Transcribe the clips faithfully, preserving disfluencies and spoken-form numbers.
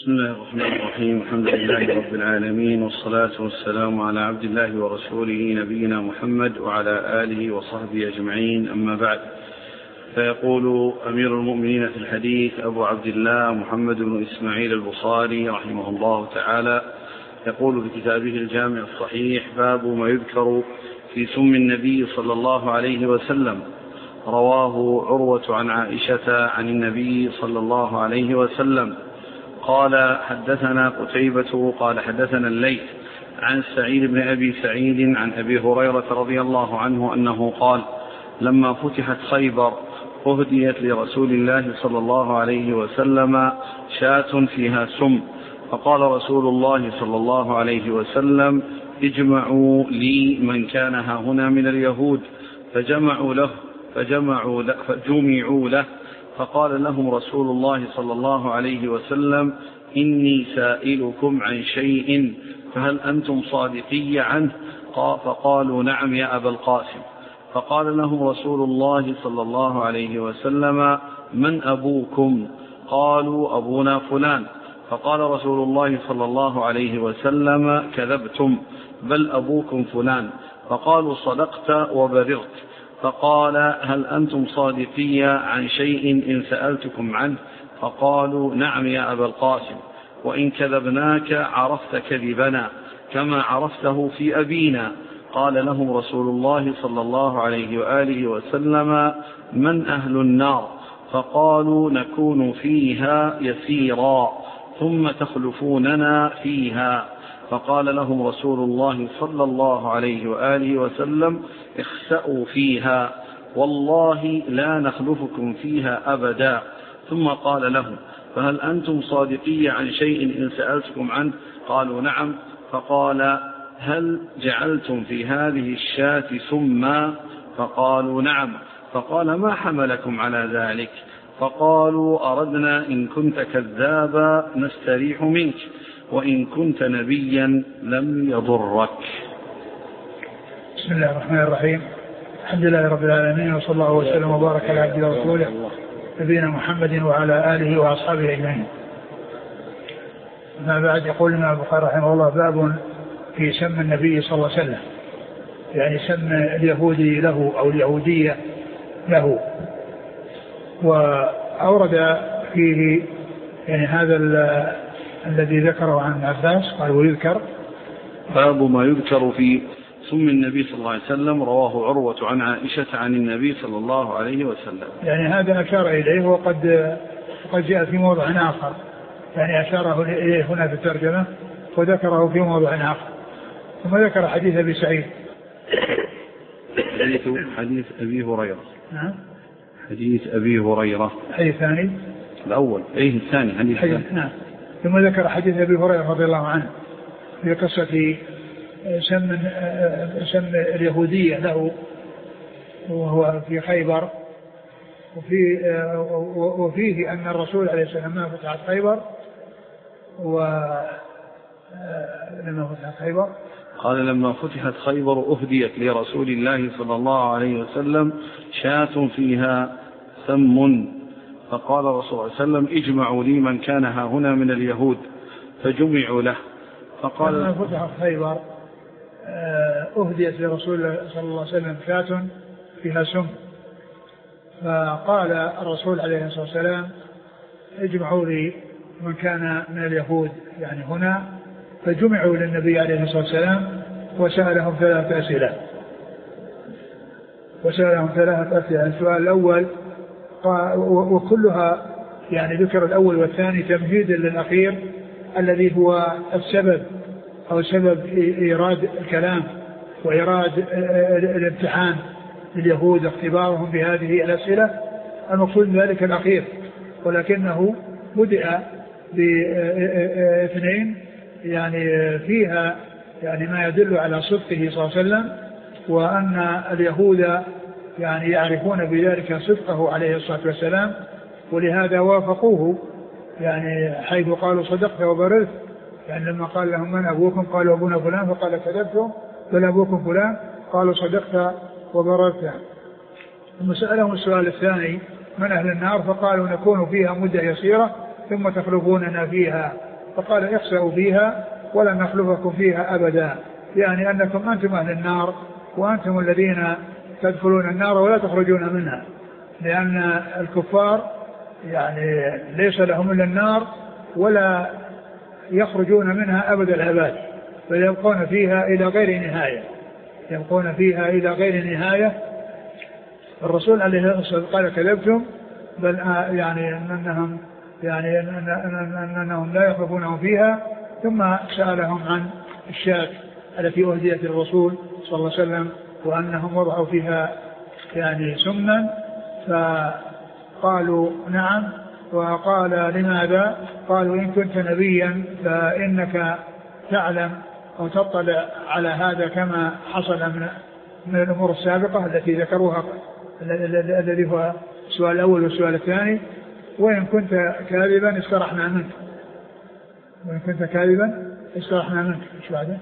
بسم الله الرحمن الرحيم. الحمد لله رب العالمين، والصلاة والسلام على عبد الله ورسوله نبينا محمد وعلى آله وصحبه أجمعين، أما بعد. فيقول أمير المؤمنين في الحديث أبو عبد الله محمد بن إسماعيل البخاري رحمه الله تعالى، يقول في كتابه الجامع الصحيح: باب ما يذكر في سم النبي صلى الله عليه وسلم. رواه عروة عن عائشة عن النبي صلى الله عليه وسلم قال: حدثنا قتيبة قال حدثنا الليث عن سعيد بن أبي سعيد عن أبي هريرة رضي الله عنه أنه قال: لما فتحت خيبر أهديت لرسول الله صلى الله عليه وسلم شاة فيها سم، فقال رسول الله صلى الله عليه وسلم: اجمعوا لي من كان هاهنا من اليهود، فجمعوا له فجمعوا له فجمعوا له فقال لهم رسول الله صلى الله عليه وسلم: إني سائلكم عن شيء فهل أنتم صادقي عنه؟ فقالوا: نعم يا أبا القاسم. فقال لهم رسول الله صلى الله عليه وسلم: من أبوكم؟ قالوا: أبونا فلان. فقال رسول الله صلى الله عليه وسلم: كذبتم، بل أبوكم فلان. فقالوا: صدقت وبررت. فقال: هل أنتم صادقي عن شيء إن سألتكم عنه؟ فقالوا: نعم يا أبا القاسم، وإن كذبناك عرفت كذبنا كما عرفته في أبينا. قال لهم رسول الله صلى الله عليه وآله وسلم: من أهل النار؟ فقالوا: نكون فيها يسيرا ثم تخلفوننا فيها. فقال لهم رسول الله صلى الله عليه وآله وسلم: اخسأوا فيها، والله لا نخلفكم فيها أبدا. ثم قال لهم: فهل أنتم صادقي عن شيء إن سألتكم عنه؟ قالوا: نعم. فقال: هل جعلتم في هذه الشاة سما؟ فقالوا: نعم. فقال: ما حملكم على ذلك؟ فقالوا: أردنا إن كنت كذابا نستريح منك، وإن كنت نبيا لم يضرك. بسم الله الرحمن الرحيم. الحمد لله رب العالمين، وصلى الله وسلم وبارك على عبده ورسوله نبينا محمد وعلى آله وأصحابه أجمعين. ما بعد، يقول لنا البخاري رحمه الله: باب في سم النبي صلى الله عليه وسلم، يعني سم اليهودي له أو اليهودية له. وأورد فيه يعني هذا الذي ذكره عن عباس، قال: ويذكر باب ما يذكر في سم النبي صلى الله عليه وسلم. رواه عروة عن عائشة عن النبي صلى الله عليه وسلم. يعني هذا أشار إليه، وقد قد جاء في موضع آخر، يعني أشاره إليه هنا في الترجمة وذكره في موضع آخر. ثم ذكر حديث أبي سعيد، حديث حديث أبي هريرة. نعم، حديث أبي هريرة. حديث ثاني الأول، أيه الثاني حديث, حديث نعم. ثم ذكر حديث أبي هريرة رضي الله عنه في قصة سم سم اليهودية له، وهو في خيبر، وفي وفيه أن الرسول عليه السلام ما فتحت خيبر، ولما فتحت خيبر قال: لما فتحت خيبر أهديت لرسول الله صلى الله عليه وسلم شاة فيها سم، فقال الرسول صلى الله عليه وسلم: اجمعوا لي من كان هاهنا من اليهود، فجمعوا له. فقال: لما فتحت خيبر أهديت لرسول الله صلى الله عليه وسلم شاة فيها سم، فقال الرسول عليه الصلاة والسلام: اجمعوا لي من كان من اليهود، يعني هنا. فجمعوا للنبي عليه الصلاة والسلام وسألهم ثلاثة أسئلة وسألهم ثلاثة أسئلة السؤال الأول، وكلها يعني ذكر الأول والثاني تمهيدا للأخير الذي هو السبب أو سبب إيراد الكلام وإيراد الامتحان لليهود، اختبارهم بهذه الأسئلة. المقصود ذلك الأخير، ولكنه بدأ باثنين يعني فيها يعني ما يدل على صدقه صلى الله عليه وسلم، وأن اليهود يعني يعرفون بذلك صدقه عليه الصلاة والسلام، ولهذا وافقوه يعني حيث قالوا: صدقت وبررت. يعني لما قال لهم: من أبوكم؟ قالوا: أبونا فلان. فقال: كذبتم، بل أبوكم فلان. قالوا: صدقت وبررت. ثم سألهم السؤال الثاني: من أهل النار؟ فقالوا: نكون فيها مدة يسيرة ثم تخلفوننا فيها فقال اخسأوا فيها ولا نخلفكم فيها أبدا، يعني أنكم أنتم أهل النار وأنتم الذين تدخلون النار ولا تخرجون منها، لأن الكفار يعني ليس لهم إلا النار ولا يخرجون منها أبد الأبد، فيبقون فيها إلى غير نهاية، يبقون فيها إلى غير نهاية. الرسول عليه الصلاة والسلام قال كذبتم، بل يعني أنهم يعني أنهم لا يخلفونهم فيها. ثم سألهم عن الشاة التي أهديت الرسول صلى الله عليه وسلم وأنهم وضعوا فيها يعني سمنا، فقالوا نعم. وقال لماذا؟ قالوا إن كنت نبيا فإنك تعلم أو تطلع على هذا كما حصل من من الأمور السابقة التي ذكروها، الذي هو السؤال الأول والسؤال الثاني. وإن كنت كاذبا استرحنا منك، وإن كنت كاذبا استرحنا منك. إيش بعده؟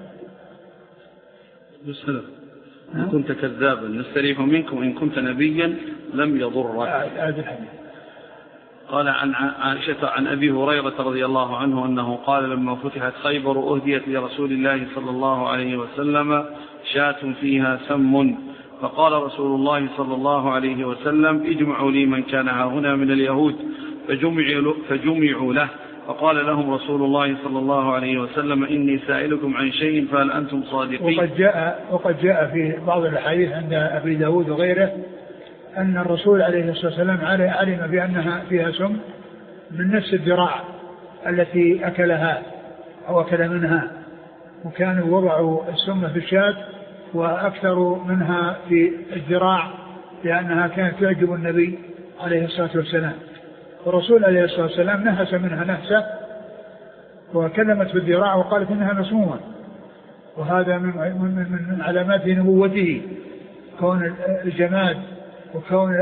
بسم الله. إن كنت كذابا نستريح منك، وإن كنت نبيا لم يضرك. هذا الحديث. قال عن عائشة عن أبي هريرة رضي الله عنه أنه قال لما فتحت خيبر أهديت لرسول الله صلى الله عليه وسلم شاة فيها سم، فقال رسول الله صلى الله عليه وسلم اجمعوا لي من كان هنا من اليهود، فجمعوا, فجمعوا له، فقال لهم رسول الله صلى الله عليه وسلم إني سائلكم عن شيء فهل أنتم صادقين. وقد جاء, وقد جاء في بعض الحديث عند أبي داود وغيره أن الرسول عليه الصلاة والسلام علم بأنها فيها سم من نفس الذراع التي أكلها أو أكل منها، وكانوا وضعوا السم في الشاة وأكثروا منها في الذراع لأنها كانت تعجب النبي عليه الصلاة والسلام. والرسول عليه الصلاة والسلام نهس منها نهسة وكلمت في الذراع وقالت إنها مسمومة، وهذا من, من, من علامات نبوته، كون الجماد وكون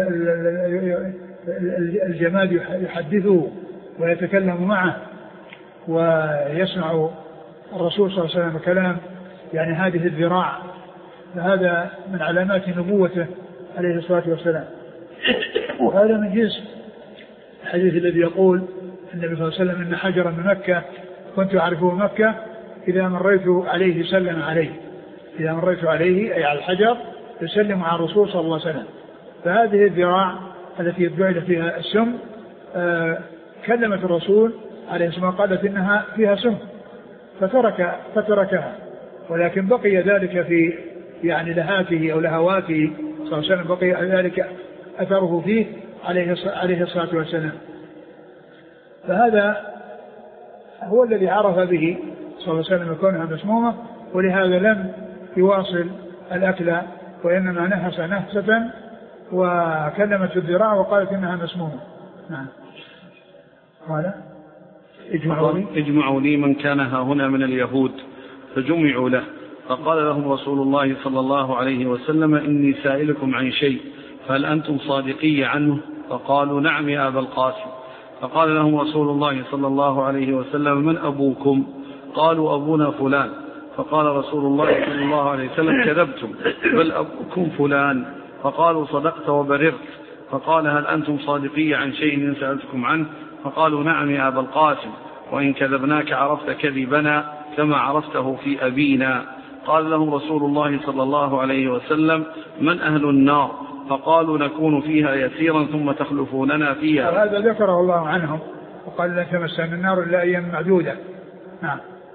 الجماد يحدثه ويتكلم معه ويسمع الرسول صلى الله عليه وسلم كلام يعني هذه الذراع، فهذا من علامات نبوته عليه الصلاة والسلام. وهذا من جنس الحديث الذي يقول النبي صلى الله عليه وسلم إن حجرا من مكة كنت أعرفه مكة إذا مريت عليه سلم عليه، إذا مريت عليه أي على الحجر يسلم على الرسول صلى الله عليه وسلم. فهذه الذراع التي يتبعد فيها السم آه كلمت الرسول عليه الصلاة والسلام قالت إنها فيها سم فترك فتركها، ولكن بقي ذلك في يعني لهاته أو لهواته صلى الله عليه وسلم، بقي ذلك أثره فيه عليه الصلاة والسلام. فهذا هو الذي عرف به صلى الله عليه وسلم كونها مسمومة، ولهذا لم يواصل الأكل وإنما نهس نهسة وكلمت الذراع وقالت إنها مسمومة. نعم. قال اجمعوا لي, اجمعوا لي من كان هنا من اليهود، فجمعوا له، فقال لهم رسول الله صلى الله عليه وسلم إني سائلكم عن شيء فهل أنتم صادقي عنه؟ فقالوا نعم يا أبا القاسم. فقال لهم رسول الله صلى الله عليه وسلم من أبوكم؟ قالوا أبونا فلان. فقال رسول الله صلى الله عليه وسلم كذبتم، بل أبوكم فلان. فقالوا صدقت وبررت. فقال هل أنتم صادقي عن شيء إن سألتكم عنه؟ فقالوا نعم يا أبا القاسم، وإن كذبناك عرفت كذبنا كما عرفته في أبينا. قال لهم رسول الله صلى الله عليه وسلم من أهل النار؟ فقالوا نكون فيها يسيرا ثم تخلفوننا فيها. هذا ذكره الله عنهم وقال لن تمسنا النار إلا أيام معدودة. نعم.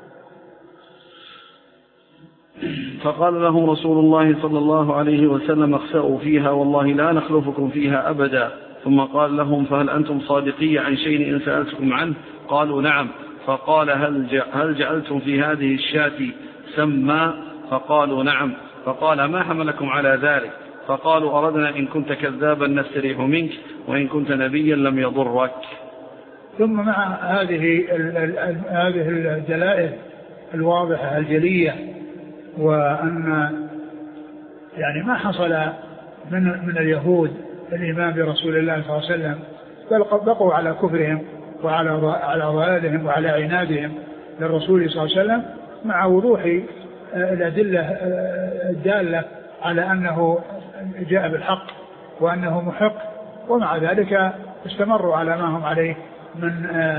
فقال لهم رسول الله صلى الله عليه وسلم اخسأوا فيها والله لا نخلفكم فيها أبدا. ثم قال لهم فهل أنتم صادقي عن شيء إن سألتكم عنه؟ قالوا نعم. فقال هل, هل جعلتم في هذه الشاة سما؟ فقالوا نعم. فقال ما حملكم على ذلك؟ فقالوا أردنا إن كنت كذابا نستريح منك، وإن كنت نبيا لم يضرك. ثم مع هذه هذه الدلائل الواضحة الجلية، وأن يعني ما حصل من من اليهود الإيمان برسول الله صلى الله عليه وسلم، بل بقوا على كفرهم وعلى على ضلالهم وعلى عنادهم للرسول صلى الله عليه وسلم، مع وضوح الأدلة الدالة على أنه جاء بالحق وأنه محق، ومع ذلك استمروا على ما هم عليه من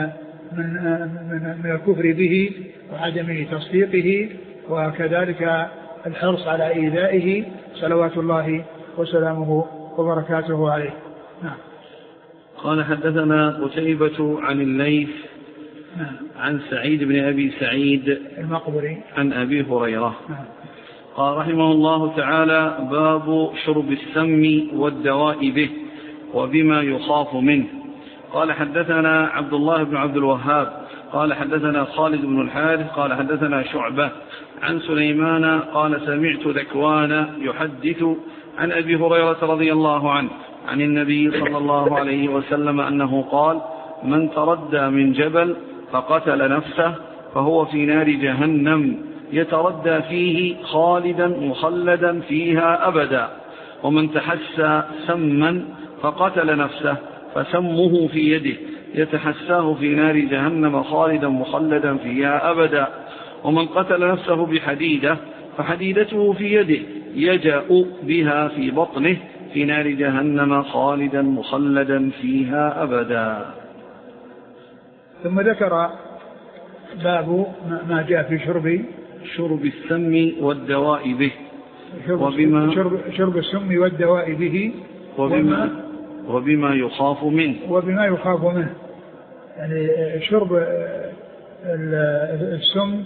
من, من, من الكفر به وعدم تصديقه، وكذلك الحرص على إيذائه صلوات الله وسلامه وبركاته عليه. نعم. قال حدثنا قتيبة عن الليث نعم. عن سعيد بن أبي سعيد المقبري عن أبي هريرة. نعم. قال رحمه الله تعالى: باب شرب السم والدواء به وبما يخاف منه. قال حدثنا عبد الله بن عبد الوهاب قال حدثنا خالد بن الحارث قال حدثنا شعبة عن سليمان قال سمعت ذكوان يحدث عن أبي هريرة رضي الله عنه عن النبي صلى الله عليه وسلم أنه قال: من تردى من جبل فقتل نفسه فهو في نار جهنم يتردى فيه خالدا مخلدا فيها أبدا، ومن تحسى سما فقتل نفسه فسمه في يده يتحساه في نار جهنم خالدا مخلدا فيها أبدا، ومن قتل نفسه بحديدة فحديدته في يده يجأ بها في بطنه في نار جهنم خالدا مخلدا فيها أبدا. ثم ذكر باب ما جاء في شرب شرب السم والدواء به شرب, وبما شرب, شرب السم والدواء به وبما, وبما يخاف منه وبما يخاف منه يعني شرب السم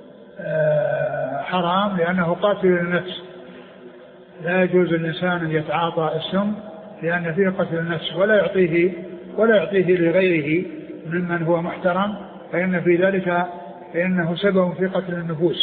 حرام لأنه قاتل للنفس، لا يجوز الإنسان أن يتعاطى السم لأن فيه قتل النفس، ولا يعطيه ولا يعطيه لغيره ممن هو محترم، فإن في ذلك فإنه سبب في قتل النفوس.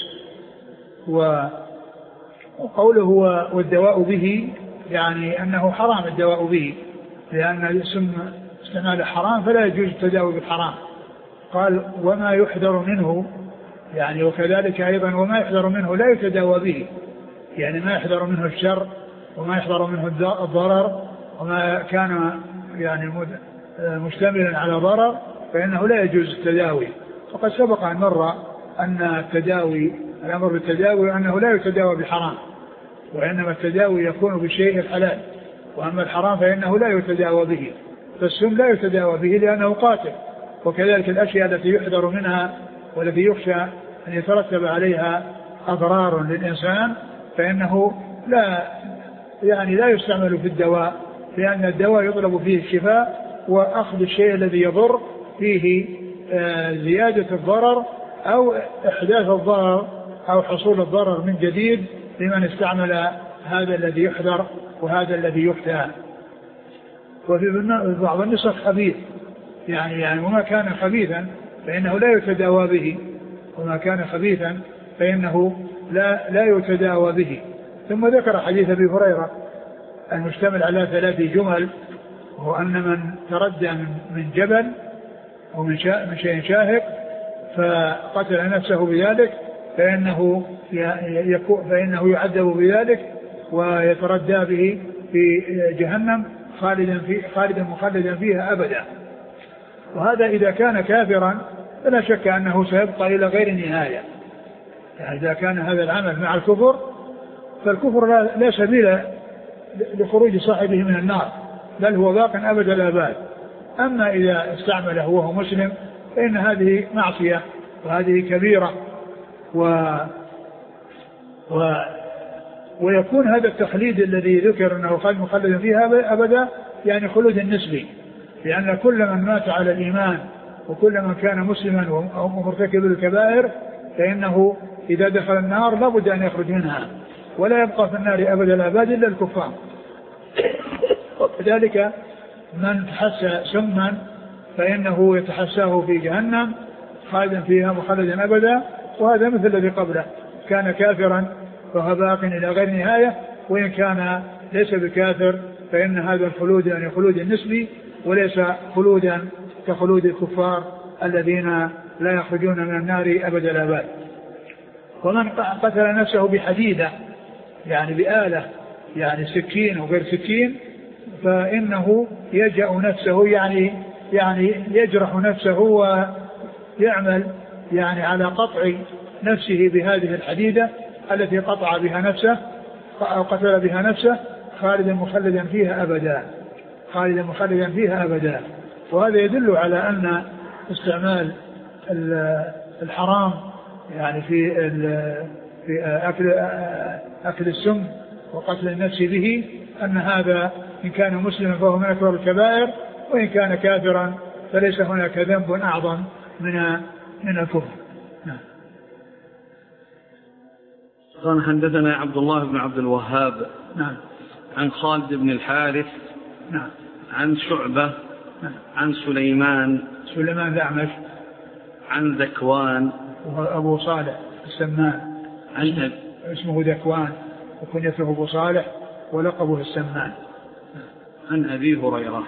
وقوله والدواء به يعني أنه حرام الدواء به، لأن السم استعمال حرام فلا يجوز التداوي بالحرام. قال وما يحذر منه يعني وكذلك أيضا وما يحذر منه لا يتداوى به، يعني ما يحذر منه الشر وما يحذر منه الضرر، وما كان يعني مشتملا على ضرر فإنه لا يجوز التداوي. فقد سبق أن مر أن التداوي الأمر بالتداوي أنه لا يتداوى بحرام، وإنما التداوي يكون بالشيء الحلال، وأما الحرام فإنه لا يتداوى به. فالسم لا يتداوى به لأنه قاتل، وكذلك الأشياء التي يحذر منها والتي يخشى أن يترتب عليها أضرار للإنسان فإنه لا يعني لا يستعمل في الدواء، لأن الدواء يطلب فيه الشفاء، وأخذ الشيء الذي يضر فيه زيادة الضرر أو إحداث الضرر أو حصول الضرر من جديد لمن استعمل هذا الذي يحذر وهذا الذي يفتى. وفي بعض النسخ خبيث يعني يعني وما كان خبيثا فإنه لا يتداوى به، وما كان خبيثا فإنه لا لا يتداوى به. ثم ذكر حديث أبي هريرة المشتمل على ثلاث جمل، وهو أن من تردى من جبل ومن من شيء شاهق فقتل نفسه بذلك فإنه فإنه يعذب بذلك ويتردى به في جهنم خالدا في خالدا مخلدا فيها أبدا. وهذا إذا كان كافرا فلا شك أنه سيبقى إلى غير نهاية، يعني إذا كان هذا العمل مع الكفر فالكفر لا, لا سبيل لخروج صاحبه من النار، بل هو باق أبد الآباد. أما إذا استعمله وهو مسلم فإن هذه معصية وهذه كبيرة، و و ويكون هذا التخليد الذي ذكر أنه خالد مخلدا فيها أبدا يعني خلود النسبي، لأن كل من مات على الإيمان وكل من كان مسلما ومرتكب الكبائر فإنه إذا دخل النار لابد أن يخرج منها، ولا يبقى في النار أبدا الآباد إلا الكفار. وكذلك من تحسى سما فإنه يتحساه في جهنم خالدا فيها مخلدا أبدا، وهذا مثل الذي قبله كان كافرا فهو باق إلى غير نهاية، وإن كان ليس بكافر فإن هذا الخلود يعني خلود النسبي وليس خلودا كخلود الكفار الذين لا يخرجون من النار أبدا الآباد. ومن قتل نفسه بحديدة يعني بآلة يعني سكين وغير سكين فإنه يجأ نفسه يعني يعني يجرح نفسه ويعمل يعني على قطع نفسه بهذه الحديدة التي قطع بها نفسه أو قتل بها نفسه خالدا مخلدا فيها أبدا خالدا مخلدا فيها أبدا. وهذا يدل على أن استعمال الحرام يعني في في أكل أكل السم وقتل النفس به، أن هذا إن كان مسلما فهو من أكبر الكبائر، وإن كان كافرا فليس هناك ذنب أعظم من من الكفر. نعم. قال حدثنا عبد الله بن عبد الوهاب نعم عن خالد بن الحارث نعم عن شعبة نعم عن سليمان سليمان الأعمش عن ذكوان أبو صالح السمان، عن اسمه ذكوان وكنيته أبو صالح ولقبه السمان، عن أبي هريرة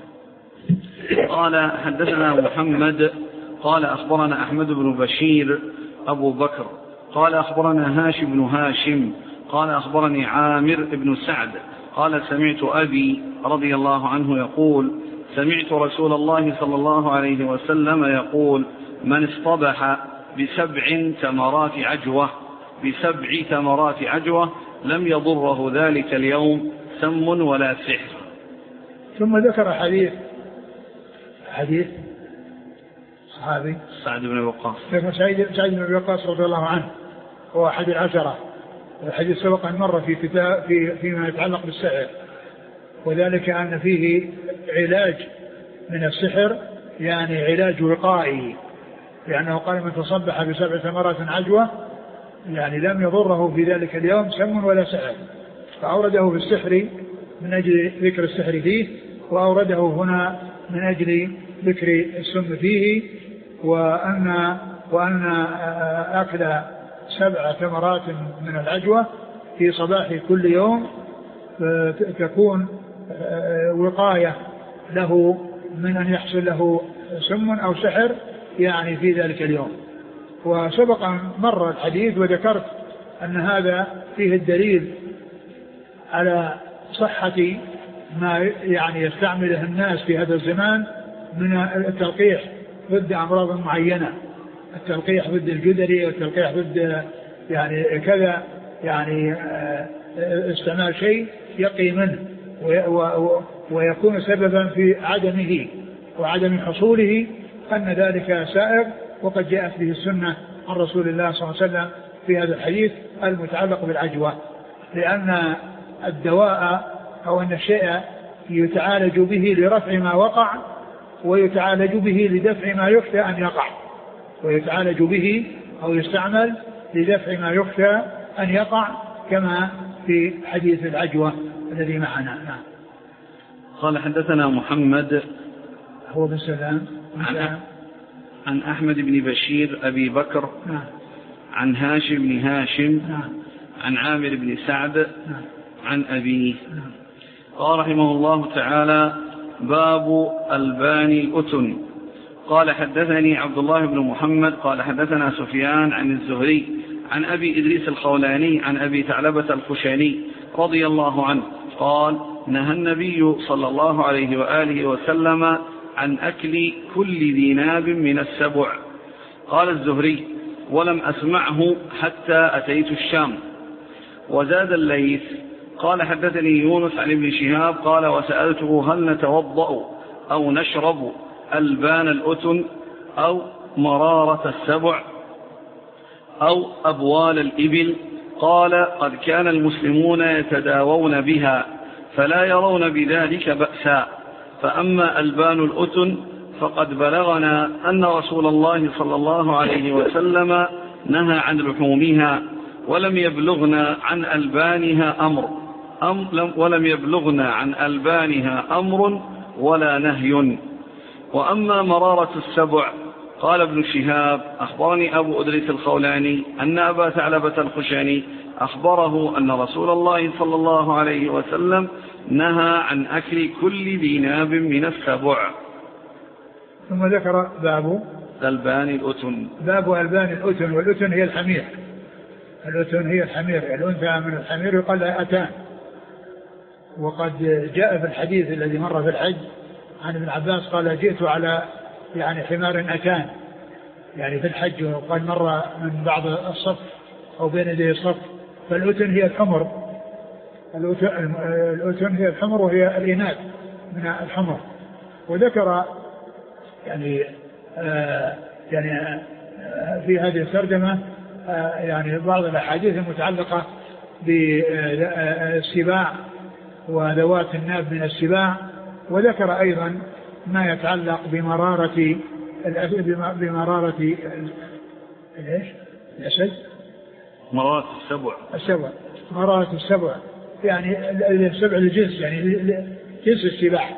قال حدثنا محمد قال أخبرنا أحمد بن بشير أبو بكر قال أخبرنا هاشم بن هاشم قال أخبرني عامر بن سعد قال سمعت أبي رضي الله عنه يقول سمعت رسول الله صلى الله عليه وسلم يقول من اصطبح بسبع ثمرات عجوة بسبع ثمرات عجوة لم يضره ذلك اليوم سم ولا سحر. ثم ذكر حديث حديث صحابي سعد بن وقاص سعد بن وقاص رضي الله عنه، هو أحد العشرة. الحديث سبق أن مر في كتاب في فيما يتعلق بالسحر، وذلك أن فيه علاج من السحر، يعني علاج وقائي، لأنه قال من تصبح بسبع ثمرات عجوة يعني لم يضره في ذلك اليوم سم ولا سحر، فأورده في السحر من أجل ذكر السحر فيه، وأورده هنا من أجل ذكر السم فيه، وأن وأن أكل سبع ثمرات من العجوة في صباح كل يوم تكون وقاية له من أن يحصل له سم أو سحر يعني في ذلك اليوم. وسبق مر الحديث وذكرت أن هذا فيه الدليل على صحة ما يعني يستعمله الناس في هذا الزمان من التلقيح ضد أمراض معينة، التلقيح ضد الجدري والتلقيح ضد يعني كذا، يعني استعمال شيء يقي منه ويكون سببا في عدمه وعدم حصوله، أن ذلك سائغ، وقد جاءت به السنة عن رسول الله صلى الله عليه وسلم في هذا الحديث المتعلق بالعجوة، لأن الدواء أو أن الشيء يتعالج به لرفع ما وقع، ويتعالج به لدفع ما يخشى أن يقع، ويتعالج به أو يستعمل لدفع ما يخشى أن يقع، كما في حديث العجوة الذي معنا. نعم. قال حدثنا محمد هو بن سلام عن, عن أحمد بن بشير أبي بكر نعم. عن هاشم بن هاشم نعم. عن عامر بن سعد نعم. عن أبيه نعم. قال رحمه الله تعالى باب ألبان الأتن. قال حدثني عبد الله بن محمد قال حدثنا سفيان عن الزهري عن أبي إدريس الخولاني عن أبي ثعلبة الخشني رضي الله عنه قال نهى النبي صلى الله عليه وآله وسلم عن أكل كل ذي ناب من السبع. قال الزهري ولم أسمعه حتى أتيت الشام. وزاد الليث قال حدثني يونس عن ابن شهاب قال وسألته هل نتوضأ أو نشرب ألبان الأتن أو مرارة السبع أو أبوال الإبل؟ قال قد كان المسلمون يتداوون بها فلا يرون بذلك بأسا، فأما ألبان الأتن فقد بلغنا أن رسول الله صلى الله عليه وسلم نهى عن لحومها، ولم يبلغنا عن ألبانها أمر أم ولم يبلغنا عن ألبانها أمر ولا نهي. وأما مرارة السبع قال ابن شهاب أخبرني أبو أدريس الخولاني أن أبا ثعلبة الخشني أخبره أن رسول الله صلى الله عليه وسلم نهى عن أكل كل ذي ناب من السبع. ثم ذكر باب ألبان الأتن. باب ألبان الأتن، والأتن هي الحمير، الأتن هي الحمير، الأنثى من الحمير يقال لها أتان. وقد جاء في الحديث الذي مر في الحج عن ابن عباس قال جئت على يعني حمار أتان، يعني في الحج، وقد مر من بعض الصف أو بين يدي الصف. فالأتن هي الحمر، الأتن هي الحمر وهي الإناث من الحمر. وذكر يعني يعني في هذه الترجمة يعني بعض الأحاديث المتعلقة بالسباع وذوات الناب من السباع، وذكر أيضا ما يتعلق بمرارة بمرارة ايش؟ الأسد، مرارة السبع السبع مرارة السبع يعني السبع الجنس، يعني جنس السباع.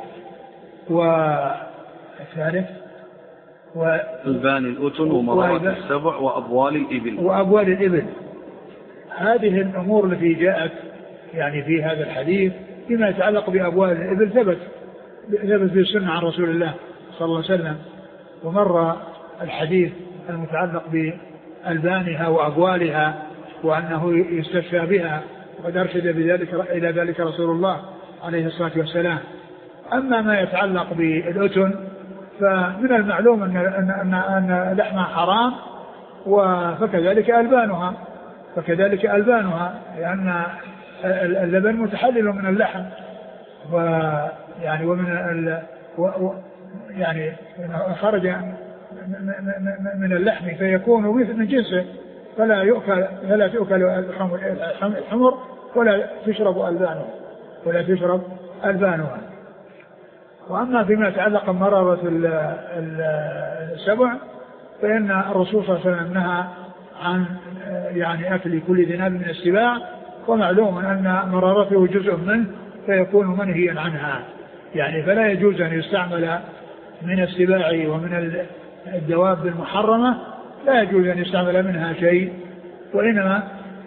والثالث البان الأتن ومرارة السبع وأبوال الإبل وأبوال الإبل. هذه الأمور التي جاءت يعني في هذا الحديث فيما يتعلق بأبوال الإبل ثبت ثبت في السنة عن رسول الله صلى الله عليه وسلم. ومر الحديث المتعلق بألبانها وأبوالها وأنه يستشفى بها، وقد أرشد بذلك إلى ذلك رسول الله عليه الصلاة والسلام. أما ما يتعلق بالأتن فمن المعلوم أن, أن, أن لحمها حرام، وكذلك ألبانها فكذلك ألبانها لأن اللبن متحلل من اللحم، ويعني ومن ال و يعني خرج من اللحم فيكون من جنسه، فلا يؤكل فلا تؤكل الحمر ولا تشرب ألبانها ولا تشرب ألبانها. وأما فيما يتعلق بمرارة السبع فإن الرسول صلى الله عليه وسلم نهى عن يعني أكل كل ذناب من السباع، ومعلوم أن مرارته جزء منه فيكون منهيا عنها، يعني فلا يجوز أن يستعمل من السباع ومن الدواب المحرمة، لا يجوز أن يستعمل منها شيء، وإنما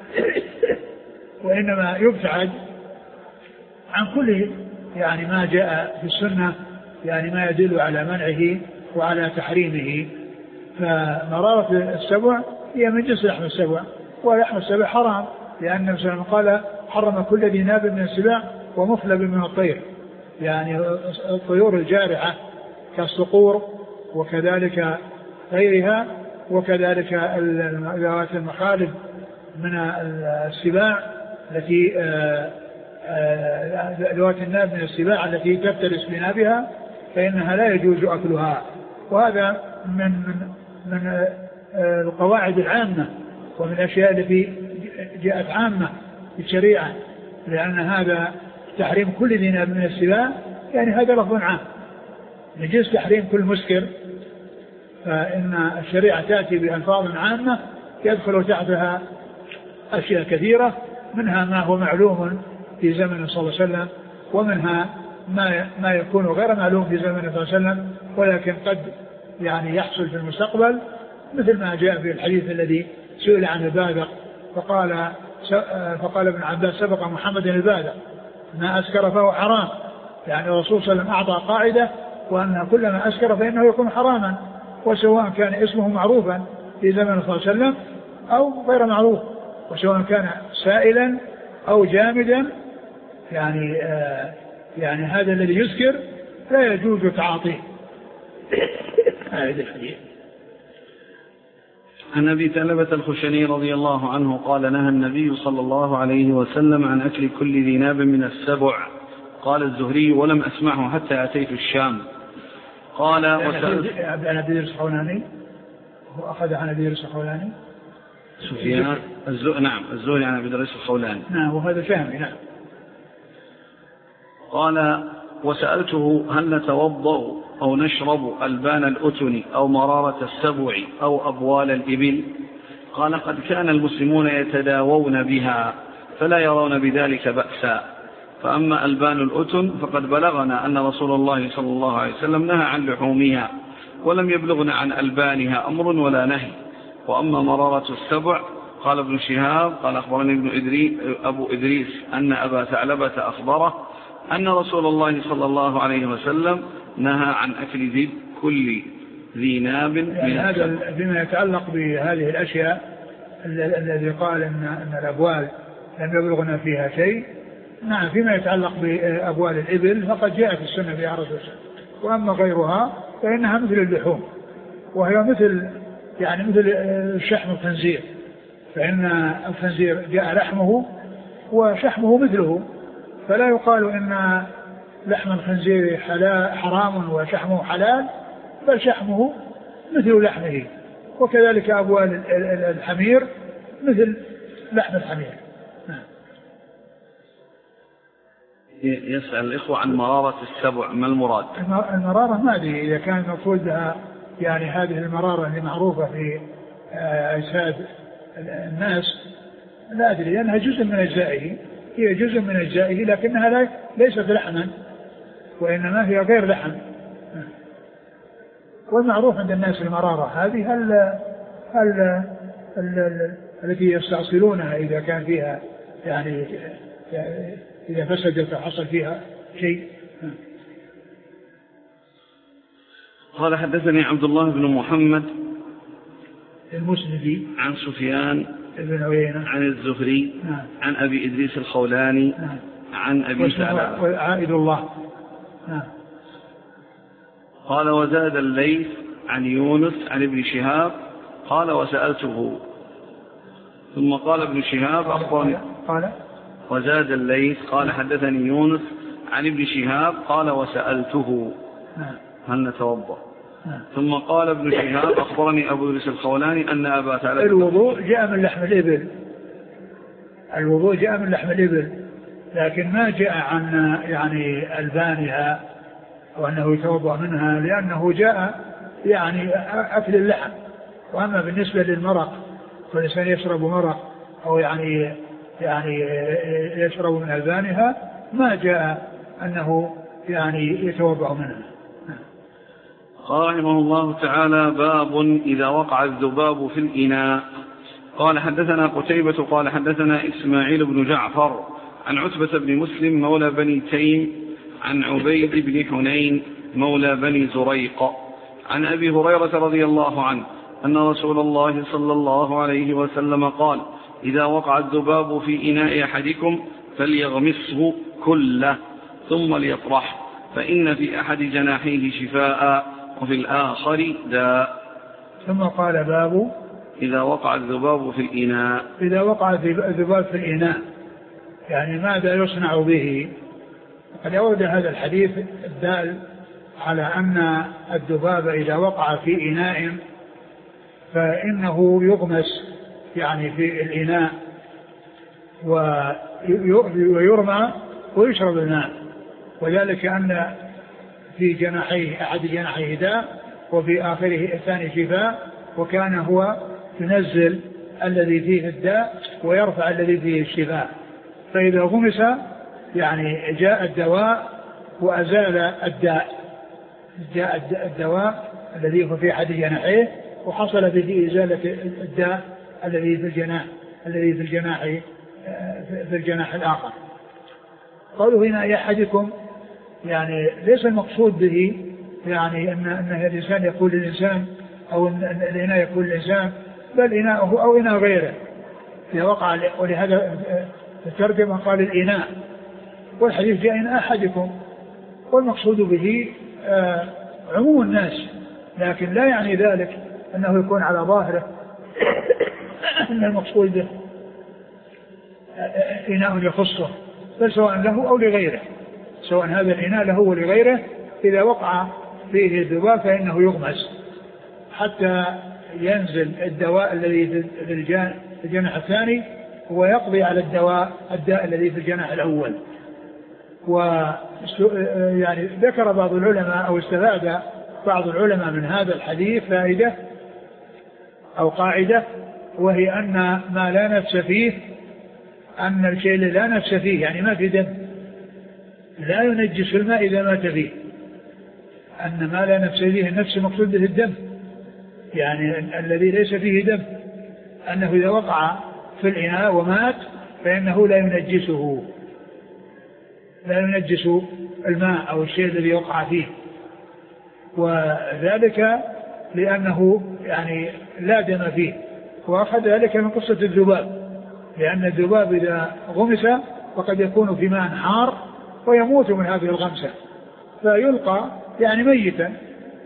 وإنما يبتعد عن كل يعني ما جاء في السنة يعني ما يدل على منعه وعلى تحريمه. فمرارة السبع هي من جنس لحم السبع، ولحم السبع حرام، لأن النبي صلى الله عليه وسلم قال حرم كل ذي ناب من السباع ومخلب من الطير، يعني الطيور الجارحة كالصقور وكذلك غيرها، وكذلك ذوات المخالب من السباع التي ذوات الناب من السباع التي تفترس بنابها فإنها لا يجوز أكلها. وهذا من من من القواعد العامة ومن الأشياء التي جاءت عامة في الشريعة، لأن هذا تحريم كل ذي ناب من السباع يعني هذا لفظ عام يجوز تحريم كل مسكر، فإن الشريعة تأتي بألفاظ عامة يدخل تحتها أشياء كثيرة، منها ما هو معلوم في زمن صلى الله عليه وسلم، ومنها ما ما يكون غير معلوم في زمن صلى الله عليه وسلم ولكن قد يعني يحصل في المستقبل، مثل ما جاء في الحديث الذي سئل عن البادق فقال فقال ابن عباس سبق محمد البادق ما أسكر فهو حرام، يعني الرسول صلى الله عليه وسلم أعطى قاعدة وأن كل ما أسكر فإنه يكون حراما، وسواء كان اسمه معروفا في زمن صلى الله عليه وسلم أو غير معروف، وسواء كان سائلا أو جامدا، يعني آه يعني هذا الذي يسكر لا يجوز تعاطيه. هذا الحديث. عن أبي ثعلبة الخشني رضي الله عنه قال نهى النبي صلى الله عليه وسلم عن أكل كل ذي ناب من السبع. قال الزهري ولم أسمعه حتى أتيت الشام. قال وسألت عن أبي إدريس الخولاني، هو أخذ عن أبي إدريس الخولاني سفيان الزهري، نعم الزهري عن أبي إدريس الخولاني، نعم وهذا فهمي. نعم. قال وسألته هل نتوضأ أو نشرب ألبان الأتن أو مرارة السبع أو أبوال الإبل؟ قال قد كان المسلمون يتداوون بها فلا يرون بذلك بأسا، فأما ألبان الأتن فقد بلغنا أن رسول الله صلى الله عليه وسلم نهى عن لحومها ولم يبلغنا عن ألبانها أمر ولا نهي. وأما مرارة السبع قال ابن شهاب قال أخبرني ابن إدريس أبو إدريس أن أبا ثعلبة أخبره أن رسول الله صلى الله عليه وسلم نهى عن أكل ذي كل ذي ناب من يعني هذا فيما يتعلق بهذه الأشياء الذي قال إن, إن الأبوال لم يبلغنا فيها شيء. نعم فيما يتعلق بأبوال الإبل فقد جاء في السنة في عرض السنة، وأما غيرها فإنها مثل اللحوم، وهي مثل يعني مثل شحم الخنزير، فإن الخنزير جاء لحمه وشحمه مثله، فلا يقال إن لحم الخنزير حرام وشحمه حلال، بل شحمه مثل لحمه، وكذلك أبوال الحمير مثل لحم الحمير. يسأل الإخوة عن مرارة السبع، ما المراد؟ المرارة ما أدري إذا كان المفروض لها يعني هذه المرارة اللي معروفة في أجساد الناس، لا أدري، لأنها جزء من أجزائه، هي جزء من أجزائه لكنها ليست لحما وإنما هي غير لحم. والمعروف عند الناس المرارة هذه هل هل التي يستأصلونها إذا كان فيها يعني إذا فسدت وحصل فيها شيء. قال حدثني عبد الله بن محمد المسندي عن سفيان بن عيينة عن الزهري نعم. عن أبي إدريس الخولاني نعم. عن أبي ثعلبة عائد الله نعم. قال وزاد الليث عن يونس عن ابن شهاب قال وسألته ثم قال ابن شهاب أخبرني قال وزاد الليث قال حدثني يونس عن ابن شهاب قال وسألته نعم. هل نتوضأ نعم. ثم قال ابن شهاب أخبرني أبو إدريس الخولاني أن أبا ثعلبة الوضوء جاء من لحم الإبل، الوضوء جاء من لحم الإبل، لكن ما جاء عن يعني ألبانها وأنه يتوضأ منها، لأنه جاء يعني أكل اللحم. وأما بالنسبة للمرق فالإنسان يشرب مرق أو يعني يعني يشرب من ألبانها ما جاء أنه يعني يتوضأ منها. قال رحمه الله تعالى باب إذا وقع الذباب في الإناء. قال حدثنا قتيبة قال حدثنا إسماعيل بن جعفر عن عتبة بن مسلم مولى بني تيم عن عبيد بن حنين مولى بني زريق عن أبي هريرة رضي الله عنه أن رسول الله صلى الله عليه وسلم قال إذا وقع الذباب في إناء أحدكم فليغمسه كله ثم ليطرح فإن في أحد جناحيه شفاء وفي الآخر داء. ثم قال باب إذا وقع الذباب في الإناء، إذا وقع الذباب في الإناء يعني ماذا يصنع به؟ قد أورد هذا الحديث الدال على أن الذباب إذا وقع في إناء فإنه يغمس يعني في الإناء ويرمى ويشرب الماء، وذلك أن في جناحيه أحد جناحيه داء وفي آخره الثاني شفاء، وكان هو ينزل الذي فيه الداء ويرفع الذي فيه الشفاء، فإذا غمس يعني جاء الدواء وأزال الداء، جاء الدواء الذي هو في أحد جناحيه وحصل به إزالة الداء الذي في الجناح الذي في الجناح في الجناح الآخر. قوله هنا أحدكم يعني ليس المقصود به يعني أن أن الإنسان يقول للإنسان أو أن الإناء يقول للإنسان، بل إناؤه أو إناء غيره إذا وقع، ولهذا الترجمة قال الإناء، والحديث جاء إن أحدكم، والمقصود به عموم الناس، لكن لا يعني ذلك أنه يكون على ظاهره أن المقصود به إناء يخصه، بل سواء له أو لغيره، سواء هذا الإناء له ولغيره إذا وقع فيه الذباب فإنه يغمس حتى ينزل الدواء الذي في الجناح الثاني ويقضي على الدواء الداء الذي في الجناح الأول. ويعني ذكر بعض العلماء أو استفاد بعض العلماء من هذا الحديث فائدة أو قاعدة، وهي أن ما لا نفس فيه، أن الشيء اللي لا نفس فيه يعني ما في دم لا ينجس الماء إذا مات فيه، أن ما لا نفس فيه النفس مقصود به الدم، يعني الذي ليس فيه دم، أنه إذا وقع في الإناء ومات فإنه لا ينجسه، لا ينجس الماء أو الشيء الذي وقع فيه، وذلك لأنه يعني لا دم فيه. وأخذ ذلك من قصة الذباب، لأن الذباب إذا غمس فقد يكون في ماء حار ويموت من هذه الغمسة فيلقى يعني ميتا.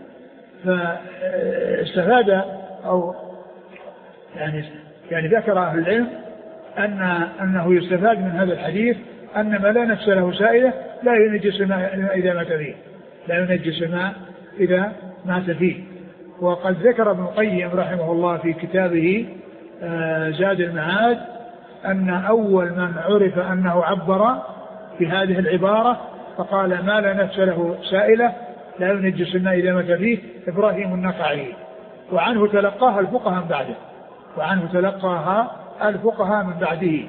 فاستفاد أو يعني يعني ذكر أهل العلم أن أنه يستفاد من هذا الحديث أن ما لا نفس له سائلة لا ينجس الماء إذا مات فيه، لا ينجس الماء إذا مات فيه، وقد ذكر ابن القيم رحمه الله في كتابه زاد المعاد أن أول من عرف أنه عبر بهذه العبارة فقال: ما لا نفس له سائلة لا ينجس الماء إذا مات فيه إبراهيم النخعي. وعنه تلقاها الفقهاء من بعده وعنه تلقاها الفقهاء من بعده.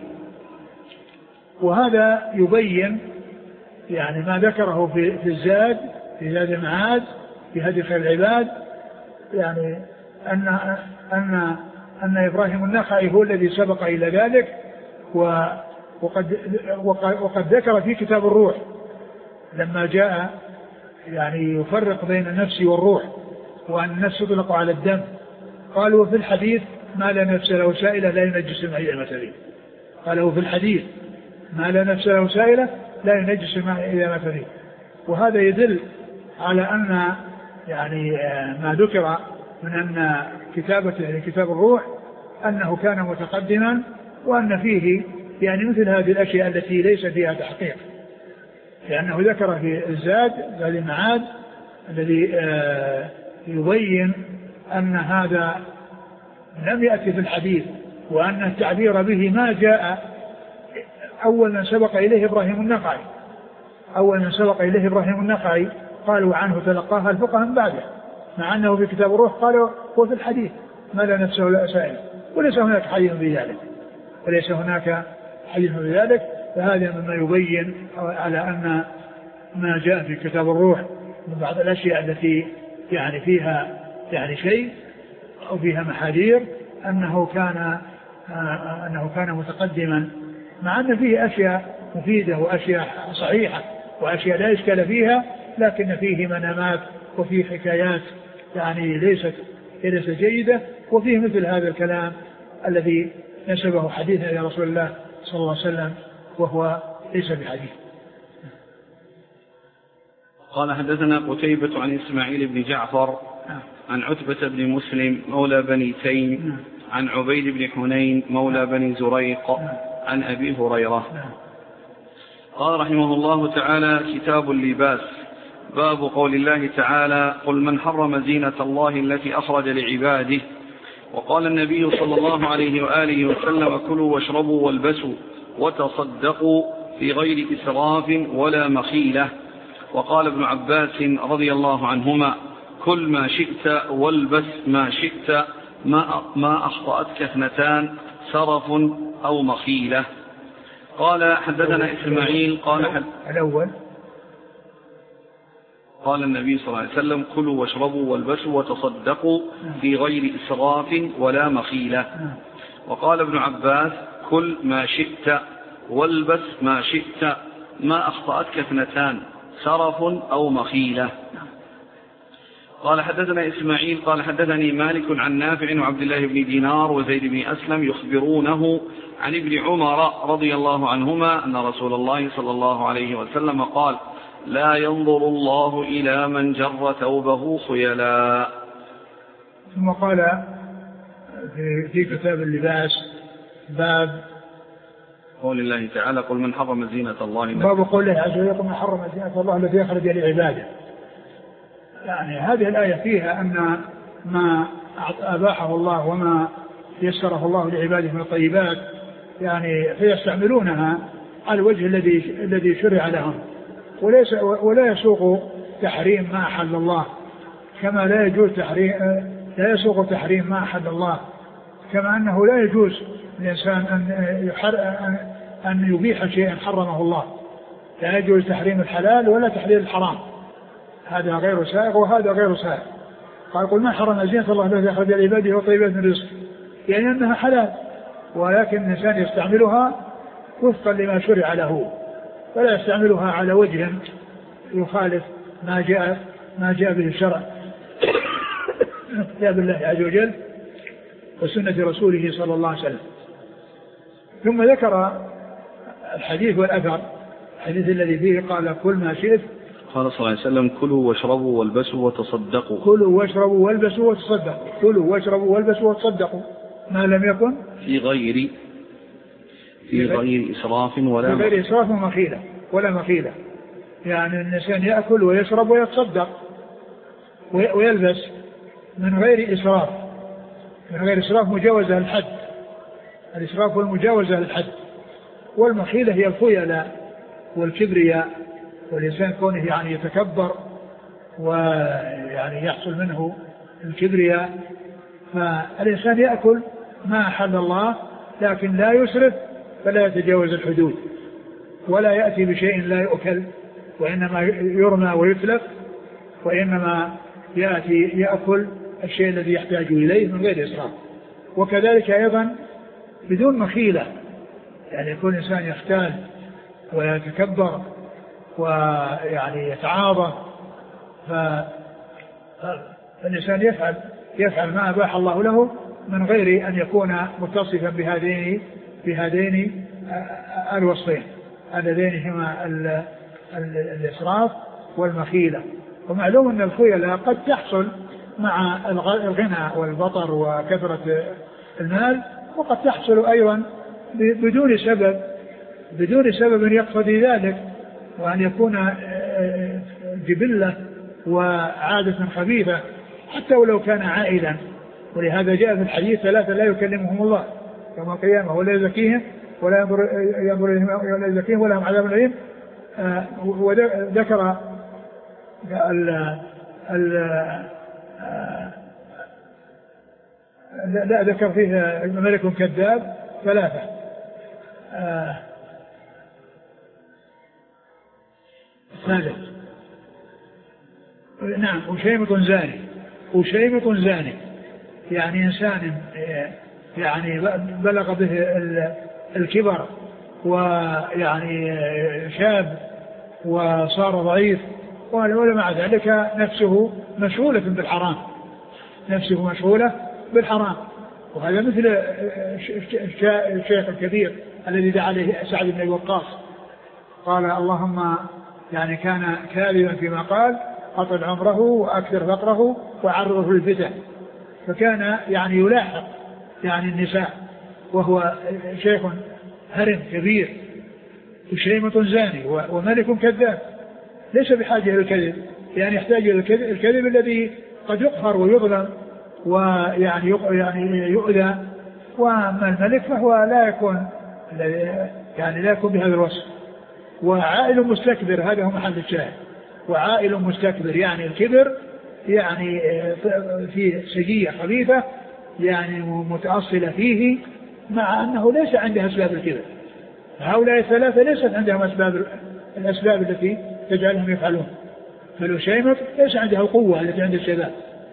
وهذا يبين يعني ما ذكره في, في الزاد في زاد المعاد في هدي خير العباد، يعني أن أن أن إبراهيم النخعي هو الذي سبق إلى ذلك. وقد وقد ذكر في كتاب الروح لما جاء يعني يفرق بين النفس والروح وأن النفس تطلق على الدم، قالوا في الحديث: ما لا نفس له سائلة لا ينجس الماء إذا مات فيه. قالوا في الحديث: ما لا نفس له سائلة لا ينجس الماء إذا مات فيه. وهذا يدل على أن يعني ما ذكر من أن كتابته يعني كتاب الروح أنه كان متقدما، وأن فيه يعني مثل هذه الأشياء التي ليس فيها تحقيق، لأنه ذكر في الزاد زاد المعاد الذي يبين أن هذا لم يأتي في الحديث، وأن التعبير به ما جاء أول من سبق إليه إبراهيم النخعي أول من سبق إليه إبراهيم النخعي قالوا عنه تلقاها الفقهاء من بعده، مع أنه في كتاب الروح قالوا هو في الحديث ما لا نفسه لا سائل، وليس هناك حديث بذلك وليس هناك حديث بذلك. فهذا مما يبين على أن ما جاء في كتاب الروح من بعض الأشياء التي يعني فيها يعني شيء أو فيها محاذير أنه كان آه أنه كان متقدما، مع أن فيه أشياء مفيدة وأشياء صحيحة وأشياء لا إشكال فيها، لكن فيه منامات وفيه حكايات يعني ليست ليست جيدة، وفيه مثل هذا الكلام الذي نسبه حديثا إلى رسول الله صلى الله عليه وسلم وهو ليس بحديث. قال: حدثنا قتيبة عن إسماعيل بن جعفر عن عتبة بن مسلم مولى بني تيم عن عبيد بن حنين مولى بني زريق عن أبي هريرة. قال رحمه الله تعالى: كتاب اللباس. باب قول الله تعالى: قل من حرم زينة الله التي أخرج لعباده. وقال النبي صلى الله عليه وآله وسلم: كلوا واشربوا والبسوا وتصدقوا في غير إسراف ولا مخيلة. وقال ابن عباس رضي الله عنهما: كل ما شئت والبس ما شئت ما, ما أخطأتك اثنتان سرف أو مخيلة. قال: حدثنا إسماعيل قال حد الأول قال النبي صلى الله عليه وسلم: كلوا واشربوا والبسوا وتصدقوا في غير إسراف ولا مخيلة. وقال ابن عباس: كل ما شئت والبس ما شئت ما أخطأتك اثنتان سرف أو مخيلة. قال: حدثنا إسماعيل قال حدثني مالك عن نافع وعبد الله بن دينار وزيد بن أسلم يخبرونه عن ابن عمر رضي الله عنهما أن رسول الله صلى الله عليه وسلم قال: لا ينظر الله إلى من جر ثوبه خيلاء. ثم قال في كتاب اللباس: باب قول الله تعالى: قل من حرم زينة الله. باب قوله عز وجل: من حرم زينة الله التي أخرج لعباده. يعني هذه الآية فيها أن ما أباحه الله وما يسره الله لعباده من الطيبات يعني فيستعملونها على الوجه الذي الذي شرع لهم، وليس ولا يسوق تحريم ما أحل الله، كما لا يجوز تحريم لا يسوق تحريم ما أحل الله، كما أنه لا يجوز للإنسان أن يحر أن يبيح شيئا حرمه الله. لا يجوز تحريم الحلال ولا تحليل الحرام، هذا غير سائغ وهذا غير سائغ. قال: قل ما حرم زينة الله التي أخرج لعباده وطيبات من رزق، يعني أنها حلال، ولكن الإنسان يستعملها وفقا لما شرع له، ولا يستعملها على وجه يخالف ما جاء ما جاء به الشرع كتاب الله عز وجل وسنة رسوله صلى الله عليه وسلم. ثم ذكر الحديث والأثر، الحديث الذي فيه قال: كل ما شئت. قال صلى الله عليه وسلم: كلوا واشربوا والبسوا وتصدقوا. كلوا واشربوا والبسوا وتصدقوا. كلوا واشربوا والبسوا وتصدقوا ما لم يكن في غير في غير إسراف ولا في غير إسراف ومخيلة ولا مخيلة، يعني الإنسان يأكل ويشرب ويتصدق ويلبس من غير إسراف، من غير إسراف مجاوزة الحد، الإسراف والمجاوزة الحد. والمخيلة هي الخيلاء والكبرياء، والإنسان كونه يعني يتكبر ويعني يحصل منه الكبرياء. فالإنسان يأكل ما أحل الله لكن لا يسرف فلا يتجاوز الحدود، ولا يأتي بشيء لا يؤكل وإنما يرمى ويتلف، وإنما يأتي يأكل الشيء الذي يحتاج إليه من غير إسراف. وكذلك أيضا بدون مخيلة، يعني يكون إنسان يختال ويتكبر ويعني يتعاظم، فالإنسان يفعل يفعل ما أباح الله له من غير أن يكون متصفا بهذين بهذين الوصفين اللذين هما الإسراف والمخيلة. ومعلوم أن الخيلاء قد تحصل مع الغنى والبطر وكثرة المال، وقد تحصل أيضا بدون سبب بدون سبب يقتضي ذلك، وأن يكون جبلة وعادة خبيثة حتى ولو كان عائلا. ولهذا جاء في الحديث ثلاثة لا يكلمهم الله يوم القيامة ولا يزكيهم ولا ينظر إليهم ولا يزكيهم ولا هم عذاب أليم. وذكر ال لا ذكر فيه ملك كذاب ثلاثة. ثالث نعم وشيمط زاني، وشيمط زاني يعني إنسان يعني بلغ به الكبر ويعني شاب وصار ضعيف، ومع ذلك نفسه مشغولة بالحرام، نفسه مشغولة بالحرام. وهذا مثل الشيخ الكبير الذي دعا عليه سعد بن أبي وقاص، قال اللهم يعني كان كاذبا فيما قال أطل عمره وأكثر فقره وعرضه للفتن، فكان يعني يلاحق يعني النساء وهو شيخ هرم كبير وشيمط زاني وملك كذاب، ليس بحاجة إلى الكذب، يعني يحتاج إلى الكذب, الكذب الذي قد يقهر ويظلم ويعني يعني يؤذى. وأما الملك فهو لا يكون يعني لا يكون بهذا الوصف. وعائل مستكبر هذا هو محل الشاهد، وعائل مستكبر يعني الكبر يعني في سجية خبيثة يعني متأصلة فيه، مع أنه ليس عندها أسباب الكبر. هؤلاء الثلاثة ليست عندهم أسباب الأسباب التي تجعلهم يفعلون. فالشيمط ليس عنده القوة التي عند الشباب،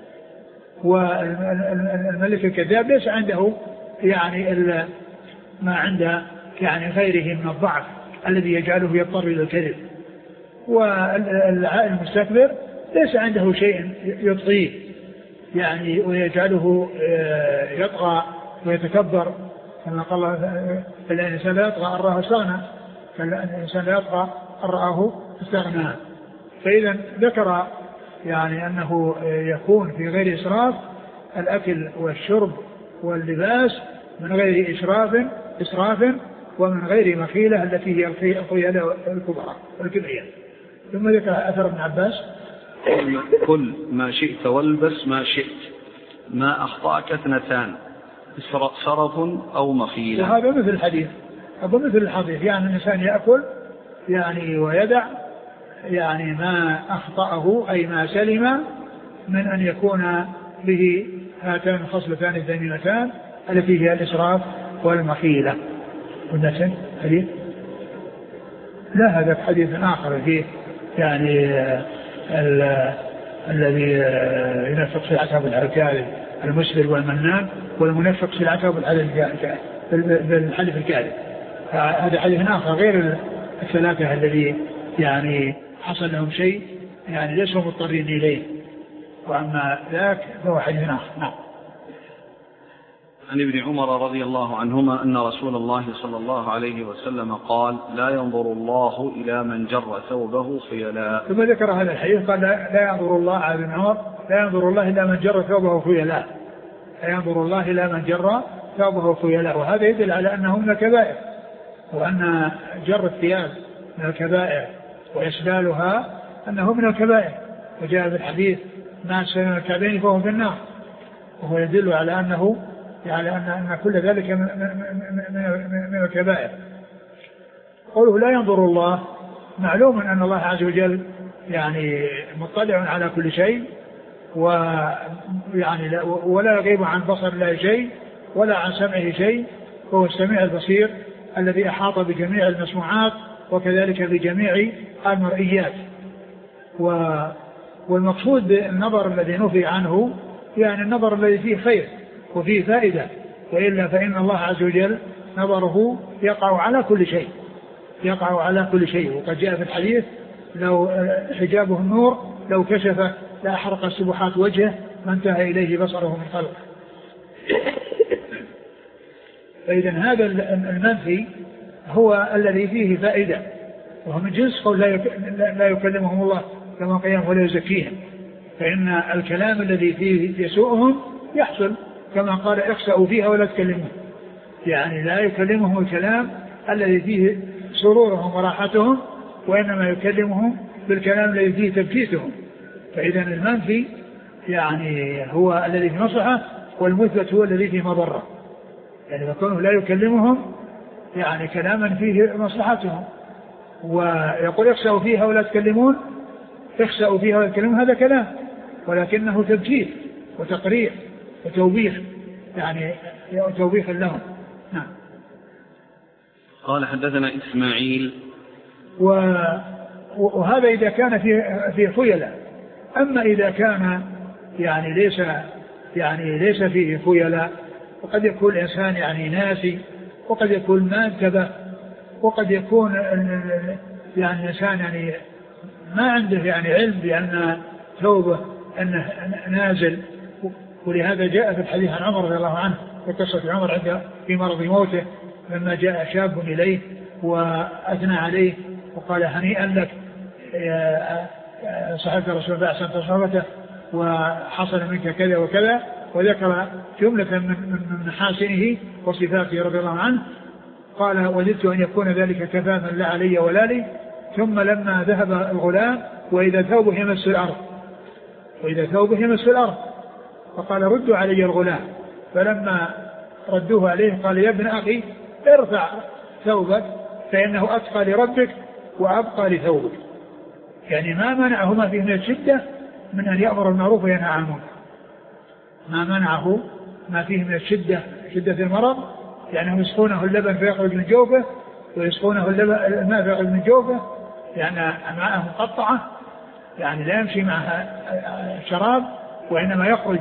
والملك الكذاب ليس عنده يعني ما عند يعني غيره من الضعف الذي يجعله يضطر إلى الكذب. والعائل المستكبر ليس عنده شيء يطغيه يعني ويجعله يطغى ويتكبر، كما قال الله الإنسان لا يطغى أن رآه استغنى، فالإنسان لا يطغى أن رآه استغنى. فإذا ذكر يعني أنه يكون في غير إسراف الأكل والشرب واللباس من غير إسراف إسراف ومن غير مخيلة التي هي الخيلاء الكبرى والكبرياء. ثم ذكر أثر ابن عباس كل ما شئت والبس ما شئت ما أخطأك اثنتان سرف أو مخيلة. وهذا مثل الحديث، هذا مثل الحديث، يعني الإنسان يأكل يعني ويدع يعني ما أخطأه أي ما سلم من أن يكون به هاتان الخصلتان الذميمتان التي هي الإسراف والمخيلة. والنسن حديث لا هذا حديث آخر فيه يعني الذي ينفق في العتاب على الكاذب المسبل والمنان، والمنفق في العتاب على بالحلف الكاذب. هذا حديث آخر غير الثلاثة الذي يعني حصل لهم شيء يعني ليسوا مضطرين إليه، وأما ذاك فهو حديث آخر. نعم. عن ابن عمر رضي الله عنهما أن رسول الله صلى الله عليه وسلم قال لا ينظر الله إلى من جر ثوبه خيلاء. ثم ذكر هذا الحديث قال لا ينظر الله على ابن عمر لا ينظر الله إلى من جر ثوبه خيلاء، لا ينظر الله إلى من جر ثوبه خيلاء. وهذا يدل على أنه من الكبائر، وأن جر الثياب من الكبائر وإسبالها أنه من الكبائر. وجاء في الحديث ما أسفل من الكعبين فهو في النار، وهو يدل على أنه يعني أن أن كل ذلك من, من, من الكبائر. قوله لا ينظر الله، معلوم أن الله عز وجل يعني مطلع على كل شيء، ويعني ولا يغيب عن بصر الله شيء ولا عن سمعه شيء، هو السميع البصير الذي أحاط بجميع المسموعات وكذلك بجميع المرئيات. والمقصود بالنظر الذي نفي عنه يعني النظر الذي فيه خير وفيه فائدة، وإلا فإن الله عز وجل نظره يقع على كل شيء، يقع على كل شيء. وقد جاء في الحديث لو حجابه النور لو كشف لأحرق السبحات وجهه ما انتهى إليه بصره من خلقه. فإذا هذا المنفي هو الذي فيه فائدة، وهو من جنس قول لا يكلمهم الله كما قيام ولا يزكيهم، فإن الكلام الذي فيه يسوءهم يحصل كما قال اخسأوا فيها ولا تكلمون، يعني لا يكلمهم الكلام الذي فيه سرورهم وراحتهم، وإنما يكلمهم بالكلام الذي فيه تبكيتهم. فإذا المنفي يعني هو الذي في مصلحة، والمثبت هو الذي فيه مضرة. يعني فكونه لا يكلمهم يعني كلاما فيه مصلحتهم، ويقول اخسأوا فيها ولا تكلمون، اخسأوا فيها ولا تكلمون هذا كلام، ولكنه تبكيت وتقرير وتوبيخ، يعني توبيخ لهم. نعم. قال حدثنا إسماعيل. وهذا إذا كان في في خيلة. أما إذا كان يعني ليس يعني ليس فيه خيلة، وقد يكون الإنسان يعني ناسي، وقد يكون ما انتبه، وقد يكون يعني الإنسان يعني ما عنده يعني علم بأن ثوبه أنه نازل. ولهذا جاء في الحديث عن عمر رضي الله عنه في قصة عمر عند في مرض موته، لما جاء شاب إليه وأثنى عليه وقال هنيئا لك صحبت رسول الله صلى الله عليه وسلم وحصل منك كذا وكذا، وذكر جملة من محاسنه وصفاته رضي الله عنه. قال وددت أن يكون ذلك كفافا لا علي ولا لي. ثم لما ذهب الغلام وإذا ثوبه يمس الأرض وإذا ثوبه يمس الأرض فقال ردوا علي الغلام. فلما ردوه عليه قال يا ابن أخي ارفع ثوبك فإنه أتقى لربك وأبقى لثوبك. يعني ما منعه ما فيه من الشدة من أن يأمر المعروف وينهى عن المنكر، ما منعه ما فيه من الشدة شدة المرض، يعني يسقونه اللبن فيخرج من جوفه ويسقونه الماء فيخرج من جوفه، يعني أمعاءه مقطعة يعني لا يمشي معها شراب وإنما يخرج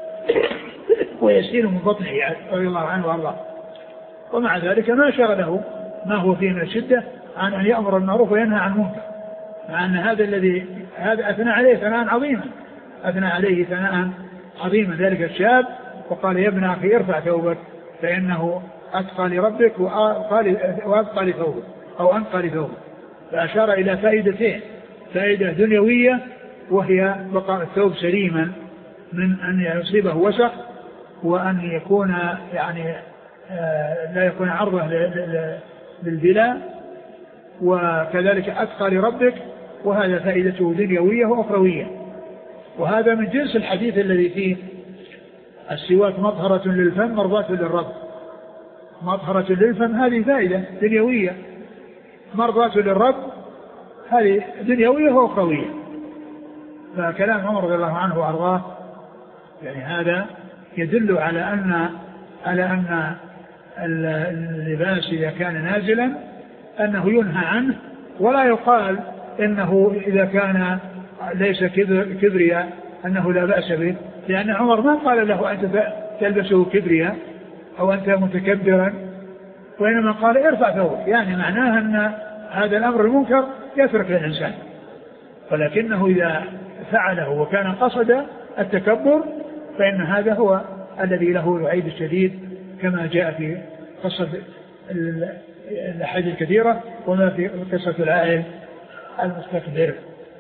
ويسيل من بطنه رضي الله عنه وارضاه. ومع ذلك ما شغله ما هو فيه من الشدة عن أن يأمر المعروف وينهى عن المنكر، مع أن هذا الذي هذا أثنى عليه ثناء عظيما أثنى عليه ثناء عظيما ذلك الشاب، وقال يا ابن أخي ارفع ثوبك فإنه أتقى لربك وأبقى لثوبك أو أنقى لثوبك. فأشار إلى فائدتين، فائدة دنيوية وهي بقاء الثوب سليما من أن يصيبه وسخ، وأن يكون يعني لا يكون عرضة للبلاء، وكذلك أتقى لربك، وهذا فائدته دنيوية وأخروية. وهذا من جنس الحديث الذي فيه السواك مطهرة للفم مرضاة للرب. مطهرة للفم هذه فائدة دنيوية، مرضاة للرب هذه دنيوية وأخروية. فكلام عمر رضي الله عنه وأرضاه يعني هذا يدل على أن على أن اللباس إذا كان نازلا أنه ينهى عنه، ولا يقال إنه إذا كان ليس كبرياء أنه لا بأس به، لأن عمر ما قال له أنت تلبسه كبرياء أو أنت متكبرا، وإنما قال ارفع ثوبك، يعني معناه أن هذا الأمر المنكر يترك للإنسان. ولكنه إذا فعله وكان قصد التكبر فإن هذا هو الذي له الوعيد الشديد، كما جاء في قصة الأحاديث الكثيرة وما في قصة العائل المستكبر.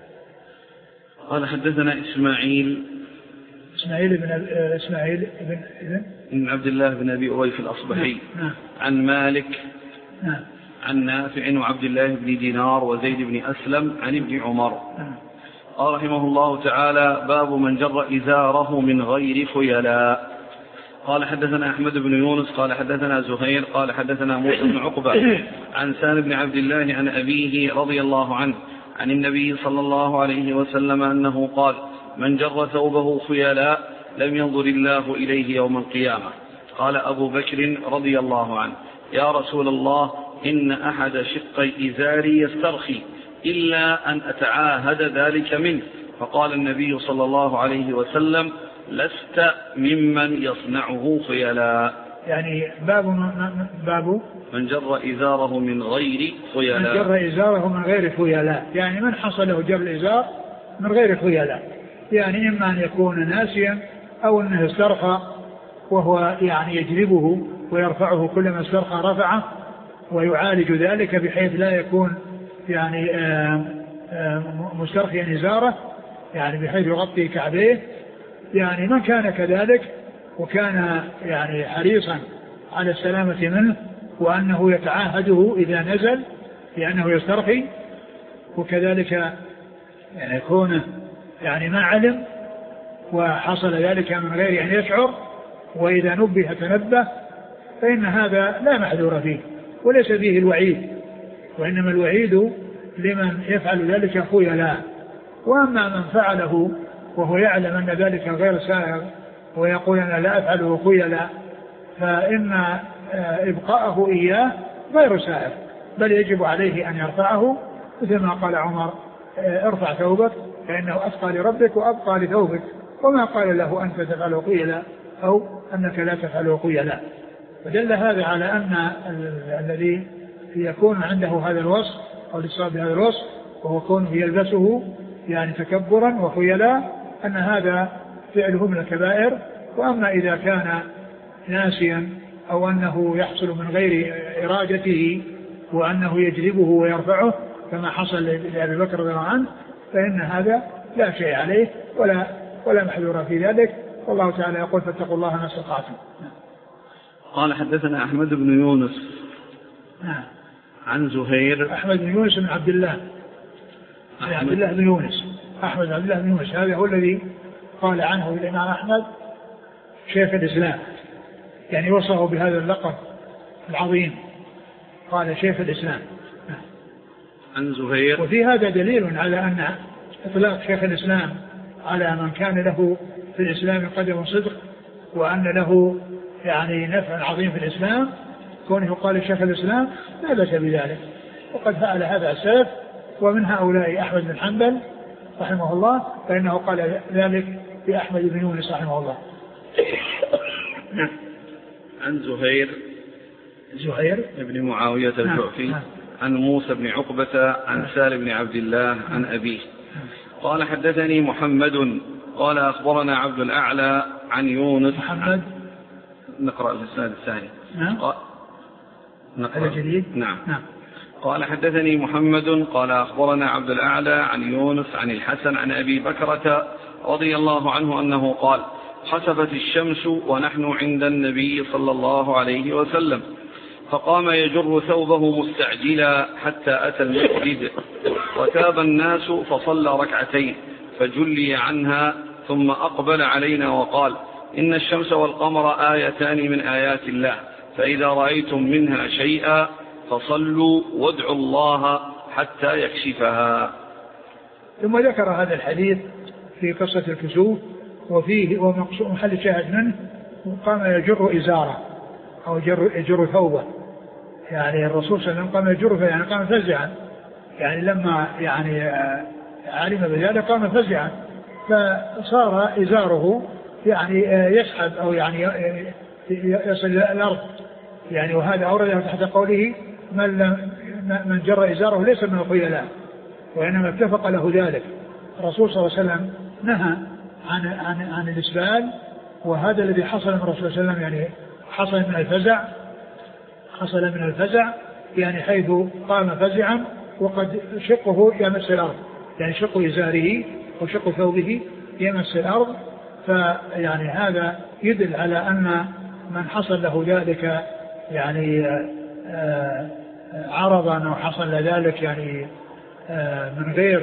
قال حدثنا إسماعيل إسماعيل بن إسماعيل بن بن عبد الله بن أبي أويس الأصبحي. نعم. عن مالك. نعم. عن نافع وعبد الله بن دينار وزيد بن أسلم عن ابن عمر. نعم. قال رحمه الله تعالى: باب من جر إزاره من غير خيلاء. قال حدثنا أحمد بن يونس قال حدثنا زهير قال حدثنا موسى بن عقبة عن سالم بن عبد الله عن أبيه رضي الله عنه عن النبي صلى الله عليه وسلم أنه قال: من جر ثوبه خيلاء لم ينظر الله إليه يوم القيامة. قال أبو بكر رضي الله عنه: يا رسول الله، إن أحد شقي إزاري يسترخي إلا أن أتعاهد ذلك منه. فقال النبي صلى الله عليه وسلم: لست ممن يصنعه خيلاء. يعني باب باب من جر إزاره من غير خيلاء. من جر إزاره من غير خيلاء، يعني من حصل له جر الإزار من غير خيلاء، يعني إما أن يكون ناسيا أو أنه استرخى وهو يعني يجلبه ويرفعه، كلما استرخى رفعه، ويعالج ذلك بحيث لا يكون يعني مسترخيا إزاره، يعني بحيث يغطي كعبيه. يعني من كان كذلك وكان يعني حريصا على السلامة منه، وأنه يتعاهده إذا نزل لأنه يسترخي، وكذلك يعني يكون يعني ما علم وحصل ذلك من غير أن يشعر، وإذا نبه تنبه، فإن هذا لا محذور فيه وليس فيه الوعيد، وإنما الوعيد لمن يفعل ذلك خيلاء. وأما من فعله وهو يعلم أن ذلك غير سائغ ويقول أنا لا أفعله خيلاء، فإن إبقاءه إياه غير سائغ، بل يجب عليه أن يرفعه، مثل ما قال عمر: ارفع ثوبك فإنه أتقى لربك وأبقى لثوبك، وما قال له أنت تفعله خيلاء أو أنك لا تفعله خيلاء. فدل هذا على أن الذي يكون عنده هذا الوصف أو الإصابة بهذا الوصف وهو كونه يلبسه يعني تكبرا وخيلاء، أن هذا فعله من الكبائر. وأما إذا كان ناسيا أو أنه يحصل من غير إرادته وأنه يجلبه ويرفعه كما حصل لأبي بكر رضي الله عنه، فإن هذا لا شيء عليه ولا ولا محذور في ذلك. والله تعالى يقول: فاتقوا الله ما استطعتم. قال حدثنا أحمد بن يونس نعم عن زهير. أحمد بن يونس بن عبد الله عبد الله بن يونس أحمد بن عبد الله بن يونس، هذا هو الذي قال عنه الإمام أحمد شيخ الإسلام، يعني وصفه بهذا اللقب العظيم، قال شيخ الإسلام. عن زهير. وفي هذا دليل على أن إطلاق شيخ الإسلام على من كان له في الإسلام قدم صدق وأن له يعني نفع عظيم في الإسلام، كونه قال شيخ الإسلام لا بأس بذلك، وقد فعل هذا السلف، ومن هؤلاء أحمد بن حنبل رحمه الله، فإنه قال ذلك لأحمد بن يونس رحمه الله. عن زهير زهير ابن معاوية الجعفي عن موسى بن عقبة عن سالم بن عبد الله عن أبيه قال: حدثني محمد قال أخبرنا عبد الأعلى عن يونس. محمد نقرأ الإسناد الثاني. نعم. نقرأ جديد. نعم. نعم. قال: حدثني محمد قال أخبرنا عبد الأعلى عن يونس عن الحسن عن أبي بكرة رضي الله عنه أنه قال: خسفت الشمس ونحن عند النبي صلى الله عليه وسلم، فقام يجر ثوبه مستعجلا حتى أتى المسجد، وتاب الناس فصلى ركعتين فجلي عنها، ثم أقبل علينا وقال: إن الشمس والقمر آيتان من آيات الله، فإذا رأيتم منها شيئا فصلوا وادعوا الله حتى يكشفها. ثم ذكر هذا الحديث في قصة الكسوف، وفيه ومحل شاهد منه قام يجر إزاره أو يجر, يجر ثوبه، يعني الرسول صلى الله عليه وسلم قام يجر، يعني قام فزعا، يعني لما يعني علم بذلك قام فزعا، فصار إزاره يعني يسحب أو يعني يصل إلى الأرض، يعني وهذا أورده تحت قوله: من, من جر إزاره ليس من الخيلاء، وإنما اتفق له ذلك. الرسول صلى الله عليه وسلم نهى عن, عن, عن الإسبال، وهذا الذي حصل من الرسول صلى الله عليه وسلم، يعني حصل من الفزع حصل من الفزع يعني حيث قام فزعا وقد شقه يمس الأرض، يعني شق إزاره وشق ثوبه يمس الأرض. فيعني هذا يدل على أن من حصل له ذلك يعني عرضا أو حصل ذلك يعني من غير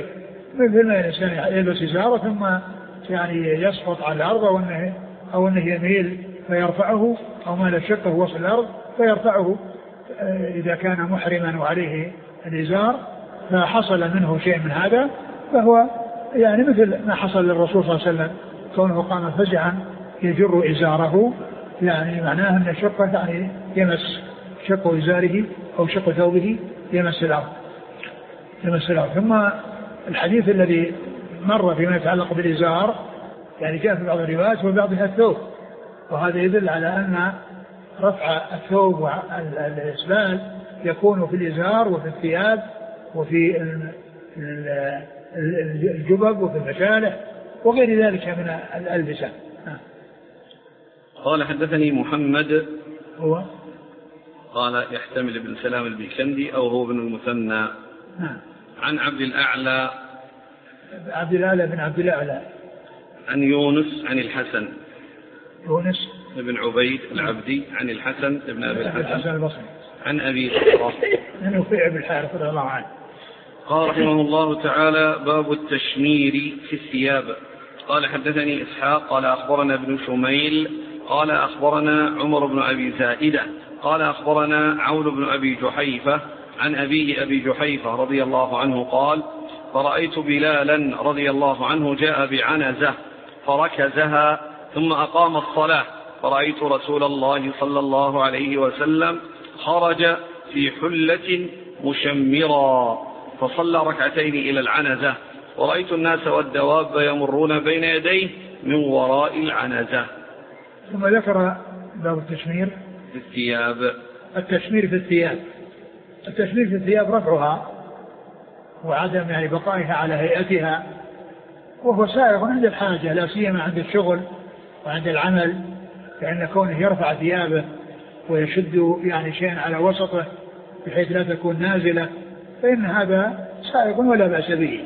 مثل ما الإنسان يلبس إزاره ثم يعني يسقط على الأرض أو أنه, أو أنه يميل فيرفعه أو ما لا شقه وصل الأرض فيرفعه إذا كان محرما وعليه الإزار فحصل منه شيء من هذا فهو يعني مثل ما حصل للرسول صلى الله عليه وسلم كونه قام فزعا يجر إزاره يعني معناه أن الشقة يعني يمس شق إزاره أو شق ثوبه يمس الأرض يمس الأرض. ثم الحديث الذي مر فيما يتعلق بالإزار يعني جاء في بعض الروايات وبعضها الثوب وهذا يدل على أن رفع الثوب والإسبال يكون في الإزار وفي الثياب وفي الجبب وفي المشالح وغير ذلك من الألبسة. قال حدثني محمد هو قال يحتمل ابن سلام البيكندي أو هو ابن المثنى عن عبد الأعلى عبد الأعلى بن عبد الأعلى عن يونس عن الحسن يونس بن عبيد العبدي عن الحسن بن أبي الحسن البصري عن أبي هريرة عن وفيع بن الحارث رضي الله عنه قال رحمه الله تعالى باب التشمير في الثياب. قال حدثني إسحاق قال أخبرنا ابن شميل قال أخبرنا عمر بن أبي زائدة قال أخبرنا عون بن أبي جحيفة عن أبيه أبي جحيفة رضي الله عنه قال فرأيت بلالا رضي الله عنه جاء بعنزة فركزها ثم أقام الصلاة فرأيت رسول الله صلى الله عليه وسلم خرج في حلة مشمرا فصلى ركعتين إلى العنزة ورأيت الناس والدواب يمرون بين يديه من وراء العنزة. ثم ذكر باب التشمير في الثياب. التشمير في الثياب التشمير في الثياب رفعها وعدم يعني بقائها على هيئتها وهو سائغ عند الحاجة لا سيما عند الشغل وعند العمل لأن كونه يرفع ثيابه ويشد يعني شيئا على وسطه بحيث لا تكون نازلة فإن هذا سائغ ولا بأس به.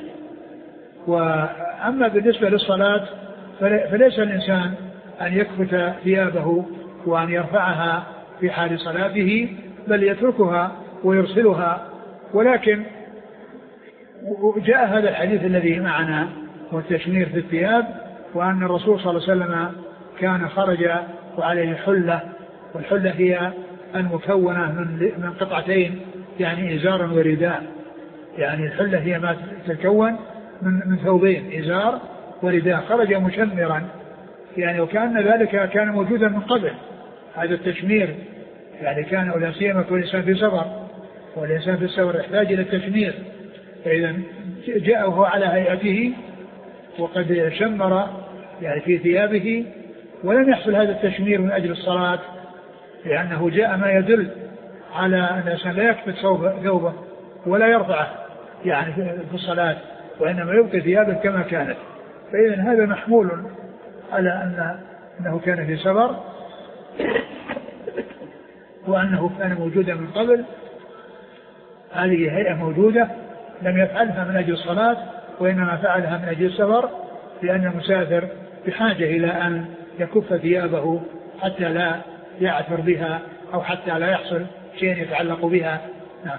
وأما بالنسبة للصلاة فليس الإنسان أن يكفت ثيابه وأن يرفعها في حال صلاته بل يتركها ويرسلها. ولكن جاء هذا الحديث الذي معنا والتشمير في الثياب وأن الرسول صلى الله عليه وسلم كان خرج وعليه حلة والحلة هي المكونة من من قطعتين يعني إزار ورداء يعني الحلة هي ما تتكون من من ثوبين إزار ورداء خرج مشمرا يعني وكأن ذلك كان موجودا من قبل. هذا التشمير يعني كان ولا سيما كل إنسان في سفر والإنسان في السفر يحتاج إلى التشمير فإذا جاء وهو على هيئته وقد شمر يعني في ثيابه ولم يحصل هذا التشمير من أجل الصلاة لأنه جاء ما يدل على أن الإنسان لا يكفت ثوبه ولا يرفعه يعني في الصلاة وإنما يبقي ثيابه كما كانت. فإذا هذا محمول على أن أنه كان في سفر وأنه كان موجودا من قبل. هذه هيئة موجودة لم يفعلها من أجل الصلاة وإنما فعلها من أجل السفر لأن المسافر بحاجة إلى أن يكف ثيابه حتى لا يعثر بها أو حتى لا يحصل شيء يتعلق بها. نعم.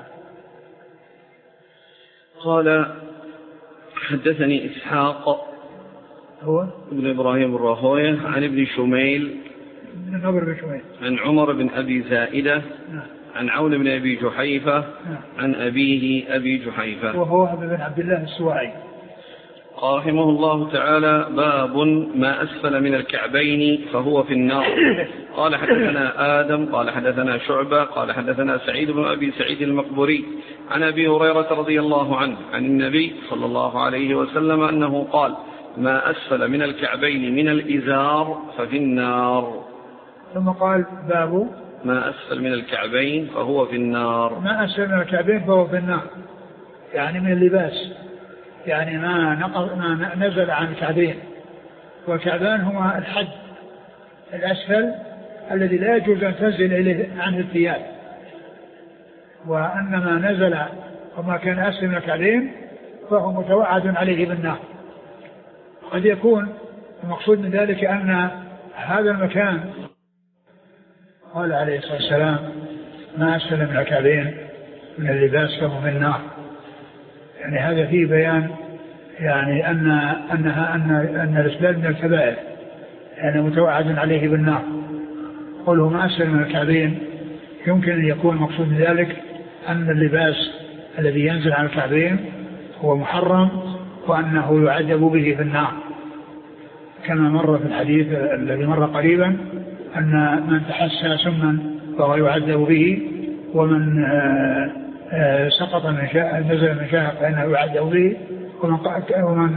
قال حدثني إسحاق هو ابن إبراهيم الراهوية عن ابن شميل من عمر بن شميل عن عمر بن أبي زائدة نعم. عن عون بن أبي جحيفة نعم. عن أبيه أبي جحيفة وهو بن عبد الله السواعي. قال رحمه الله تعالى باب ما أسفل من الكعبين فهو في النار. قال حدثنا آدم قال حدثنا شعبة قال حدثنا سعيد بن أبي سعيد المقبوري عن أبي هريرة رضي الله عنه عن النبي صلى الله عليه وسلم أنه قال ما أسفل من الكعبين من الإزار ففي النار. ثم قال باب ما أسفل من الكعبين فهو في النار. ما أسفل من الكعبين فهو في النار يعني من اللباس يعني ما, نقل ما نزل عن الكعبين والكعبان هما الحد الأسفل الذي لا يجوز أن تنزل إليه عنه الثياب وأن ما نزل وما كان أسفل من الكعبين فهو متوعد عليه بالنار. قد يكون المقصود من ذلك أن هذا المكان قال عليه الصلاة والسلام ما أسفل من الكعبين من اللباس فهو في النار يعني هذا فيه بيان يعني أن أنها أن أن الإسلام من الكبائر يعني متوعد عليه بالنار. قوله ما أسفل من الكعبين يمكن أن يكون مقصود ذلك أن اللباس الذي ينزل على الكعبين هو محرم وأنه يعذب به في النار، كما مر في الحديث الذي مر قريبا أن من تحسى سما فهو يعذب به، ومن آآ آآ سقط من شاء نزل من شاء فإنه يعذب به، ومن ومن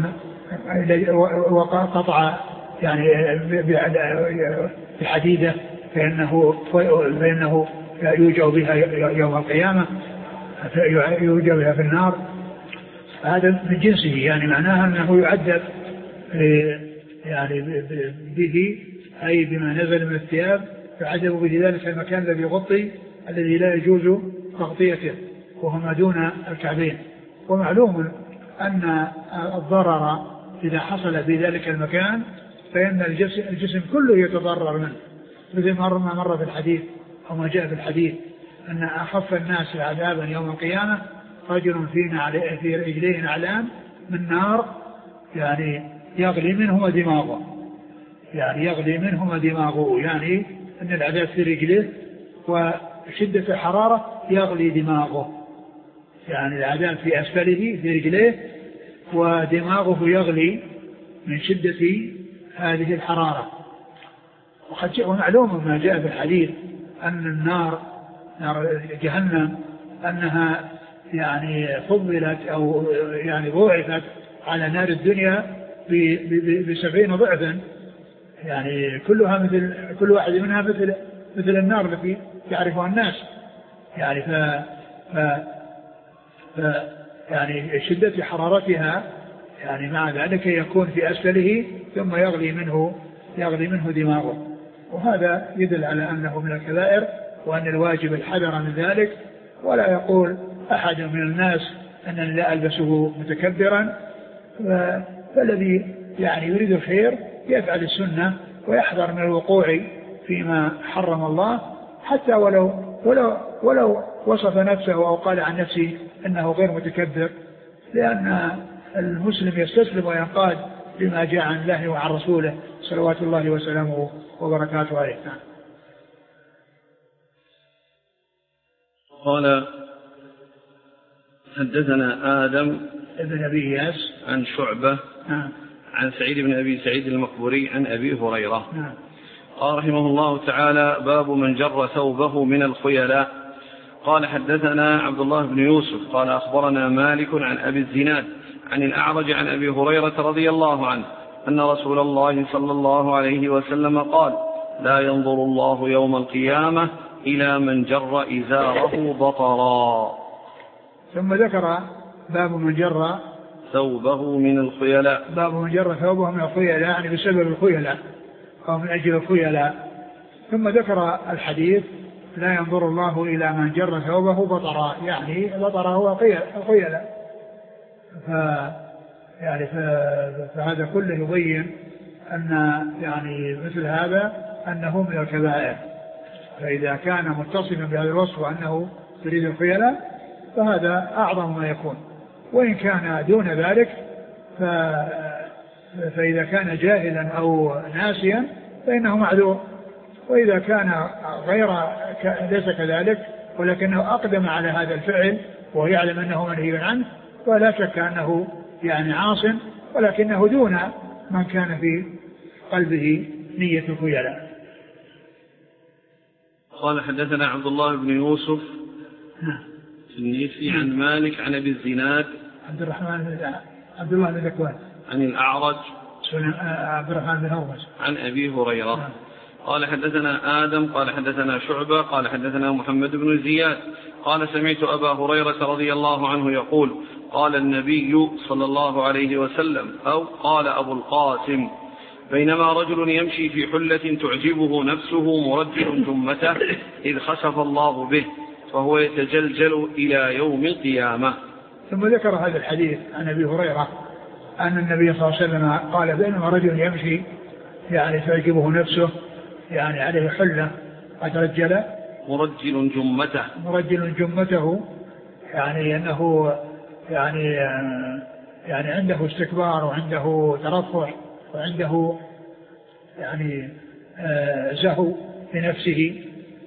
وقطع يعني بحديدة فإنه فإنه يوجع بها يوم القيامة، يوجع بها في النار. هذا من جنسه، يعني معناها أنه يعذب يعني به أي بما نزل من الثياب، يعذب به ذلك المكان الذي يغطي الذي لا يجوز تغطيته وهو ما دون الكعبين. ومعلوم أن الضرر إذا حصل في ذلك المكان فإن الجسم, الجسم كله يتضرر منه، مثل ما مر في الحديث أو ما جاء في الحديث أن أخف الناس عذابا يوم القيامة رجل فينا في رجليه نعلان من نار، يعني يغلي منهما دماغه، يعني يغلي منهما دماغه، يعني أن العذاب في رجليه وشدة الحرارة يغلي دماغه، يعني العذاب في أسفله في رجليه ودماغه يغلي من شدة هذه الحرارة. وقد جاء ومعلوم ما جاء في الحديث أن النار نار جهنم أنها يعني فضلت أو يعني ضعفت على نار الدنيا بسبعين ضعفا، يعني كلها مثل كل واحد منها مثل مثل النار التي يعرفها الناس، يعني ف, ف, ف يعني شدة حرارتها يعني مع ذلك يكون في أسفله ثم يغلي منه يغلي منه دماغه. وهذا يدل على أنه من الكبائر وأن الواجب الحذر من ذلك. ولا يقول أحد من الناس أنني لا ألبسه متكبرا، فالذي يعني يريد الخير يفعل السنة ويحذر من الوقوع فيما حرم الله، حتى ولو ولو ولو وصف نفسه أو قال عن نفسه أنه غير متكبر، لأن المسلم يستسلم وينقاد لما جاء عن الله وعن رسوله صلوات الله وسلامه وبركاته عليه. قال حدثنا آدم ابن أبي إياس عن شعبة نعم. عن سعيد بن أبي سعيد المقبوري عن أبي هريرة نعم. قال رحمه الله تعالى: باب من جر ثوبه من الخيلاء. قال حدثنا عبد الله بن يوسف قال أخبرنا مالك عن أبي الزناد عن الأعرج عن أبي هريرة رضي الله عنه أن رسول الله صلى الله عليه وسلم قال: لا ينظر الله يوم القيامة إلى من جر إزاره بطرا. ثم ذكر باب من جر ثوبه من الخيلاء. باب من جر ثوبه من الخيلاء، يعني بسبب الخيلاء أو من أجل الخيلاء. ثم ذكر الحديث: لا ينظر الله إلى من جر ثوبه بطرا، يعني البطر هو الخيلاء. ف يعني فهذا كله يبين أن يعني مثل هذا أنه من الكبائر. فإذا كان متصفا بهذا الوصف وأنه يريد الخيلاء فهذا أعظم ما يكون. وإن كان دون ذلك ف... فإذا كان جاهلا أو ناسيا فإنه معذور. وإذا كان غير ليس كذلك ولكنه أقدم على هذا الفعل ويعلم أنه منهي عنه فلا شك أنه يعني عاص، ولكنه دون من كان في قلبه نية الخيلاء. قال حدثنا عبد الله بن يوسف النيسي عن مالك عن أبي الزناد عبد الرحمن عبد الله بن ذكوان عن الأعرج عبد الرحمن بن هرمز عن أبي هريرة. قال حدثنا آدم قال حدثنا شعبة قال حدثنا محمد بن زياد قال سمعت أبا هريرة رضي الله عنه يقول: قال النبي صلى الله عليه وسلم أو قال أبو القاسم: بينما رجل يمشي في حلة تعجبه نفسه مرجل جمته إذ خسف الله به فهو يتجلجل إلى يوم القيامة. ثم ذكر هذا الحديث عن أبي هريرة أن النبي صلى الله عليه وسلم قال: بينما رجل يمشي يعني تعجبه نفسه يعني عليه حلة قد رجل مرجل جمته مرجل جمته يعني أنه يعني يعني عنده استكبار وعنده ترفع وعنده يعني آه زهو بنفسه،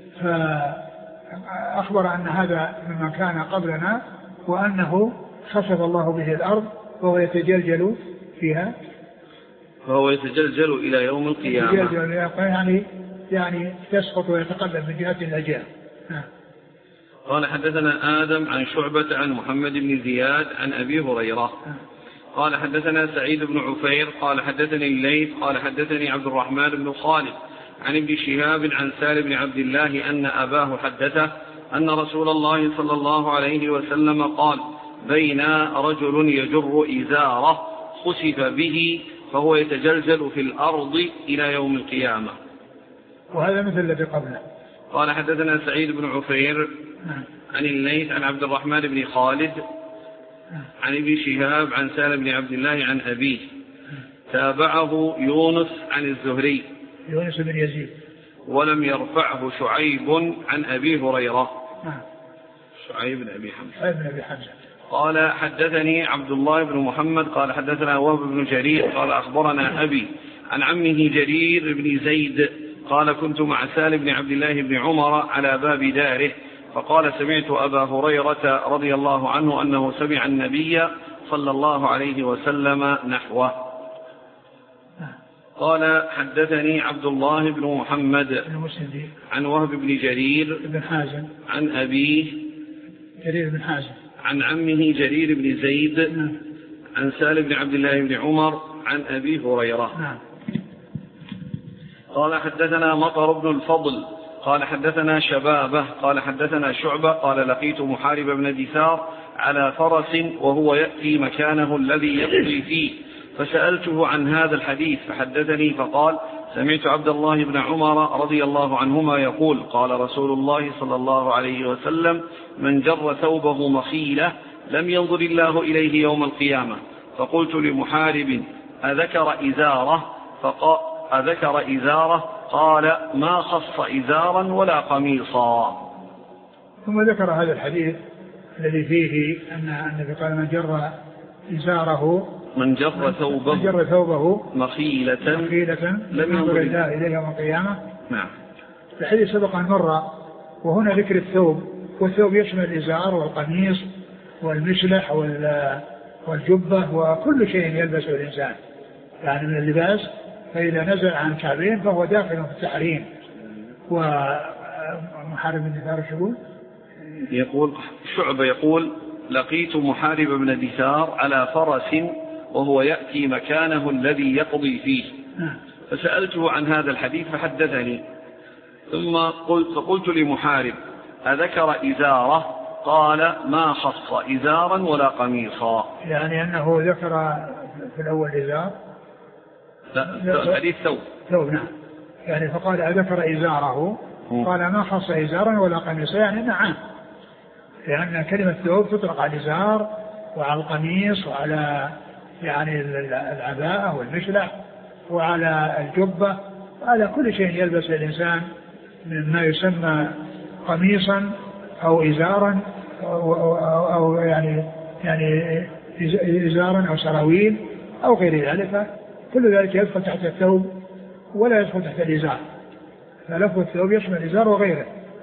فأخبر أن هذا ممن كان قبلنا وأنه خسف الله به الأرض وهو يتجلجل فيها، فهو يتجلجل إلى يوم القيامة، يتجلجل يعني يعني يسقط ويتقلب من جهة إلى جهة. قال حدثنا آدم عن شعبة عن محمد بن زياد عن أبي هريرة قال حدثنا سعيد بن عفير قال حدثني الليث قال حدثني عبد الرحمن بن خالد عن ابن شهاب عن سالم بن عبد الله أن أباه حدثه أن رسول الله صلى الله عليه وسلم قال بين رجل يجر إزاره خسف به فهو يتجلجل في الأرض إلى يوم القيامة. وهذا مثل الذي قبله. قال حدثنا سعيد بن عفير عن الليث عن عبد الرحمن بن خالد عن ابن شهاب عن سالم بن عبد الله عن أبيه تابعه يونس عن الزهري يونس بن يزيد ولم يرفعه شعيب عن أبي هريرة. شعيب بن أبي حمزة. شعيب بن أبي حمزة. قال حدثني عبد الله بن محمد قال حدثنا وهب بن جرير قال أخبرنا أبي عن عمه جرير بن زيد قال كنت مع سالم بن عبد الله بن عمر على باب داره فقال سمعت أبا هريرة رضي الله عنه أنه سمع النبي صلى الله عليه وسلم نحوه. قال حدثني عبد الله بن محمد عن وهب بن جرير بن حازم عن أبيه جرير بن حازم عن عمه جرير بن زيد عن سالم بن عبد الله بن عمر عن أبي هريرة. قال حدثنا مطر بن الفضل قال حدثنا شبابه قال حدثنا شعبة قال لقيت محارب بن دثار على فرس وهو يأتي مكانه الذي يقضي فيه فسألته عن هذا الحديث فحدثني فقال سمعت عبد الله بن عمر رضي الله عنهما يقول قال رسول الله صلى الله عليه وسلم من جر ثوبه مخيلة لم ينظر الله إليه يوم القيامة. فقلت لمحارب أذكر إزاره فقال أذكر إزاره قال ما خص إزارا ولا قميصا. ثم ذكر هذا الحديث الذي فيه أن النبي قال من جر إزاره من جر ثوبه, من جر ثوبه مخيلة, مخيلة لم ينظر الله إليه يوم القيامة. نعم. الحديث سبق أن مر وهنا ذكر الثوب، والثوب يشمل الإزار والقميص والمشلح والجبة وكل شيء يلبسه الإنسان يعني من اللباس، فإذا نزل عن كعبين فهو داخل في التحريم. ومحارب بن دثار يقول يقول شعبة يقول لقيت محارب بن دثار على فرس وهو يأتي مكانه الذي يقضي فيه فسألته عن هذا الحديث فحدثني ثم قلت فقلت لمحارب أذكر إزاره قال ما خص إزارا ولا قميصا، يعني أنه ذكر في الأول إزار لا حديث ثوب ثوب نعم، يعني فقال أذكر إزاره قال ما خص إزارا ولا قميصا، يعني نعم، لأن كلمة ثوب تطلق على الإزار وعلى القميص وعلى يعني العباءة والمشلح وعلى الجبة وعلى كل شيء يلبس الإنسان مما يسمى قميصا أو إزارا أو, أو, أو, أو يعني يعني إزارا أو سراويل أو غير ذلك، كل ذلك يدخل تحت الثوب ولا يدخل تحت الإزار، فلفظ الثوب يشمل الإزار وغيره.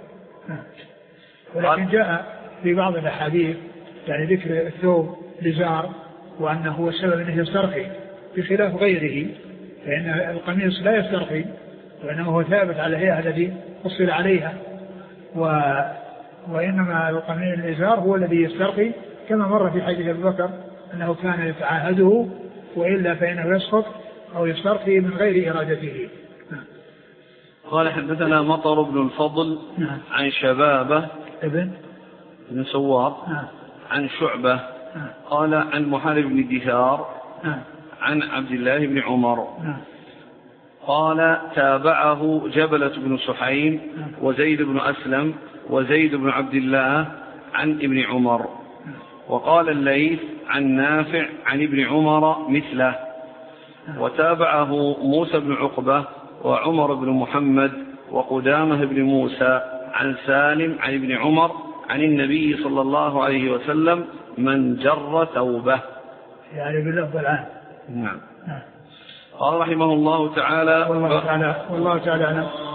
ولكن جاء في بعض الأحاديث يعني ذكر الثوب الإزار وأنه هو السبب أنه يسترخي بخلاف غيره، فإن القميص لا يسترخي وإنما هو ثابت على الهيئة التي فصل عليها، و... وإنما القميص الإزار هو الذي يسترخي كما مر في حديث أبي بكر أنه كان يتعاهده وإلا فإنه يسقط أو يسترخي من غير إرادته. قال حدثنا مطر بن الفضل نعم. عن شبابه ابن بن سوار نعم. عن شعبة نعم. قال عن محارب بن دثار نعم. عن عبد الله بن عمر نعم. قال تابعه جبلة بن سحيم نعم. وزيد بن أسلم وزيد بن عبد الله عن ابن عمر. وقال الليث عن نافع عن ابن عمر مثله. وتابعه موسى بن عقبة وعمر بن محمد وقدامة بن موسى عن سالم عن ابن عمر عن النبي صلى الله عليه وسلم من جر ثوبه. يعني باللفظ العام. نعم. نعم. قال رحمه الله تعالى والله تعالى والله تعالى أعلم.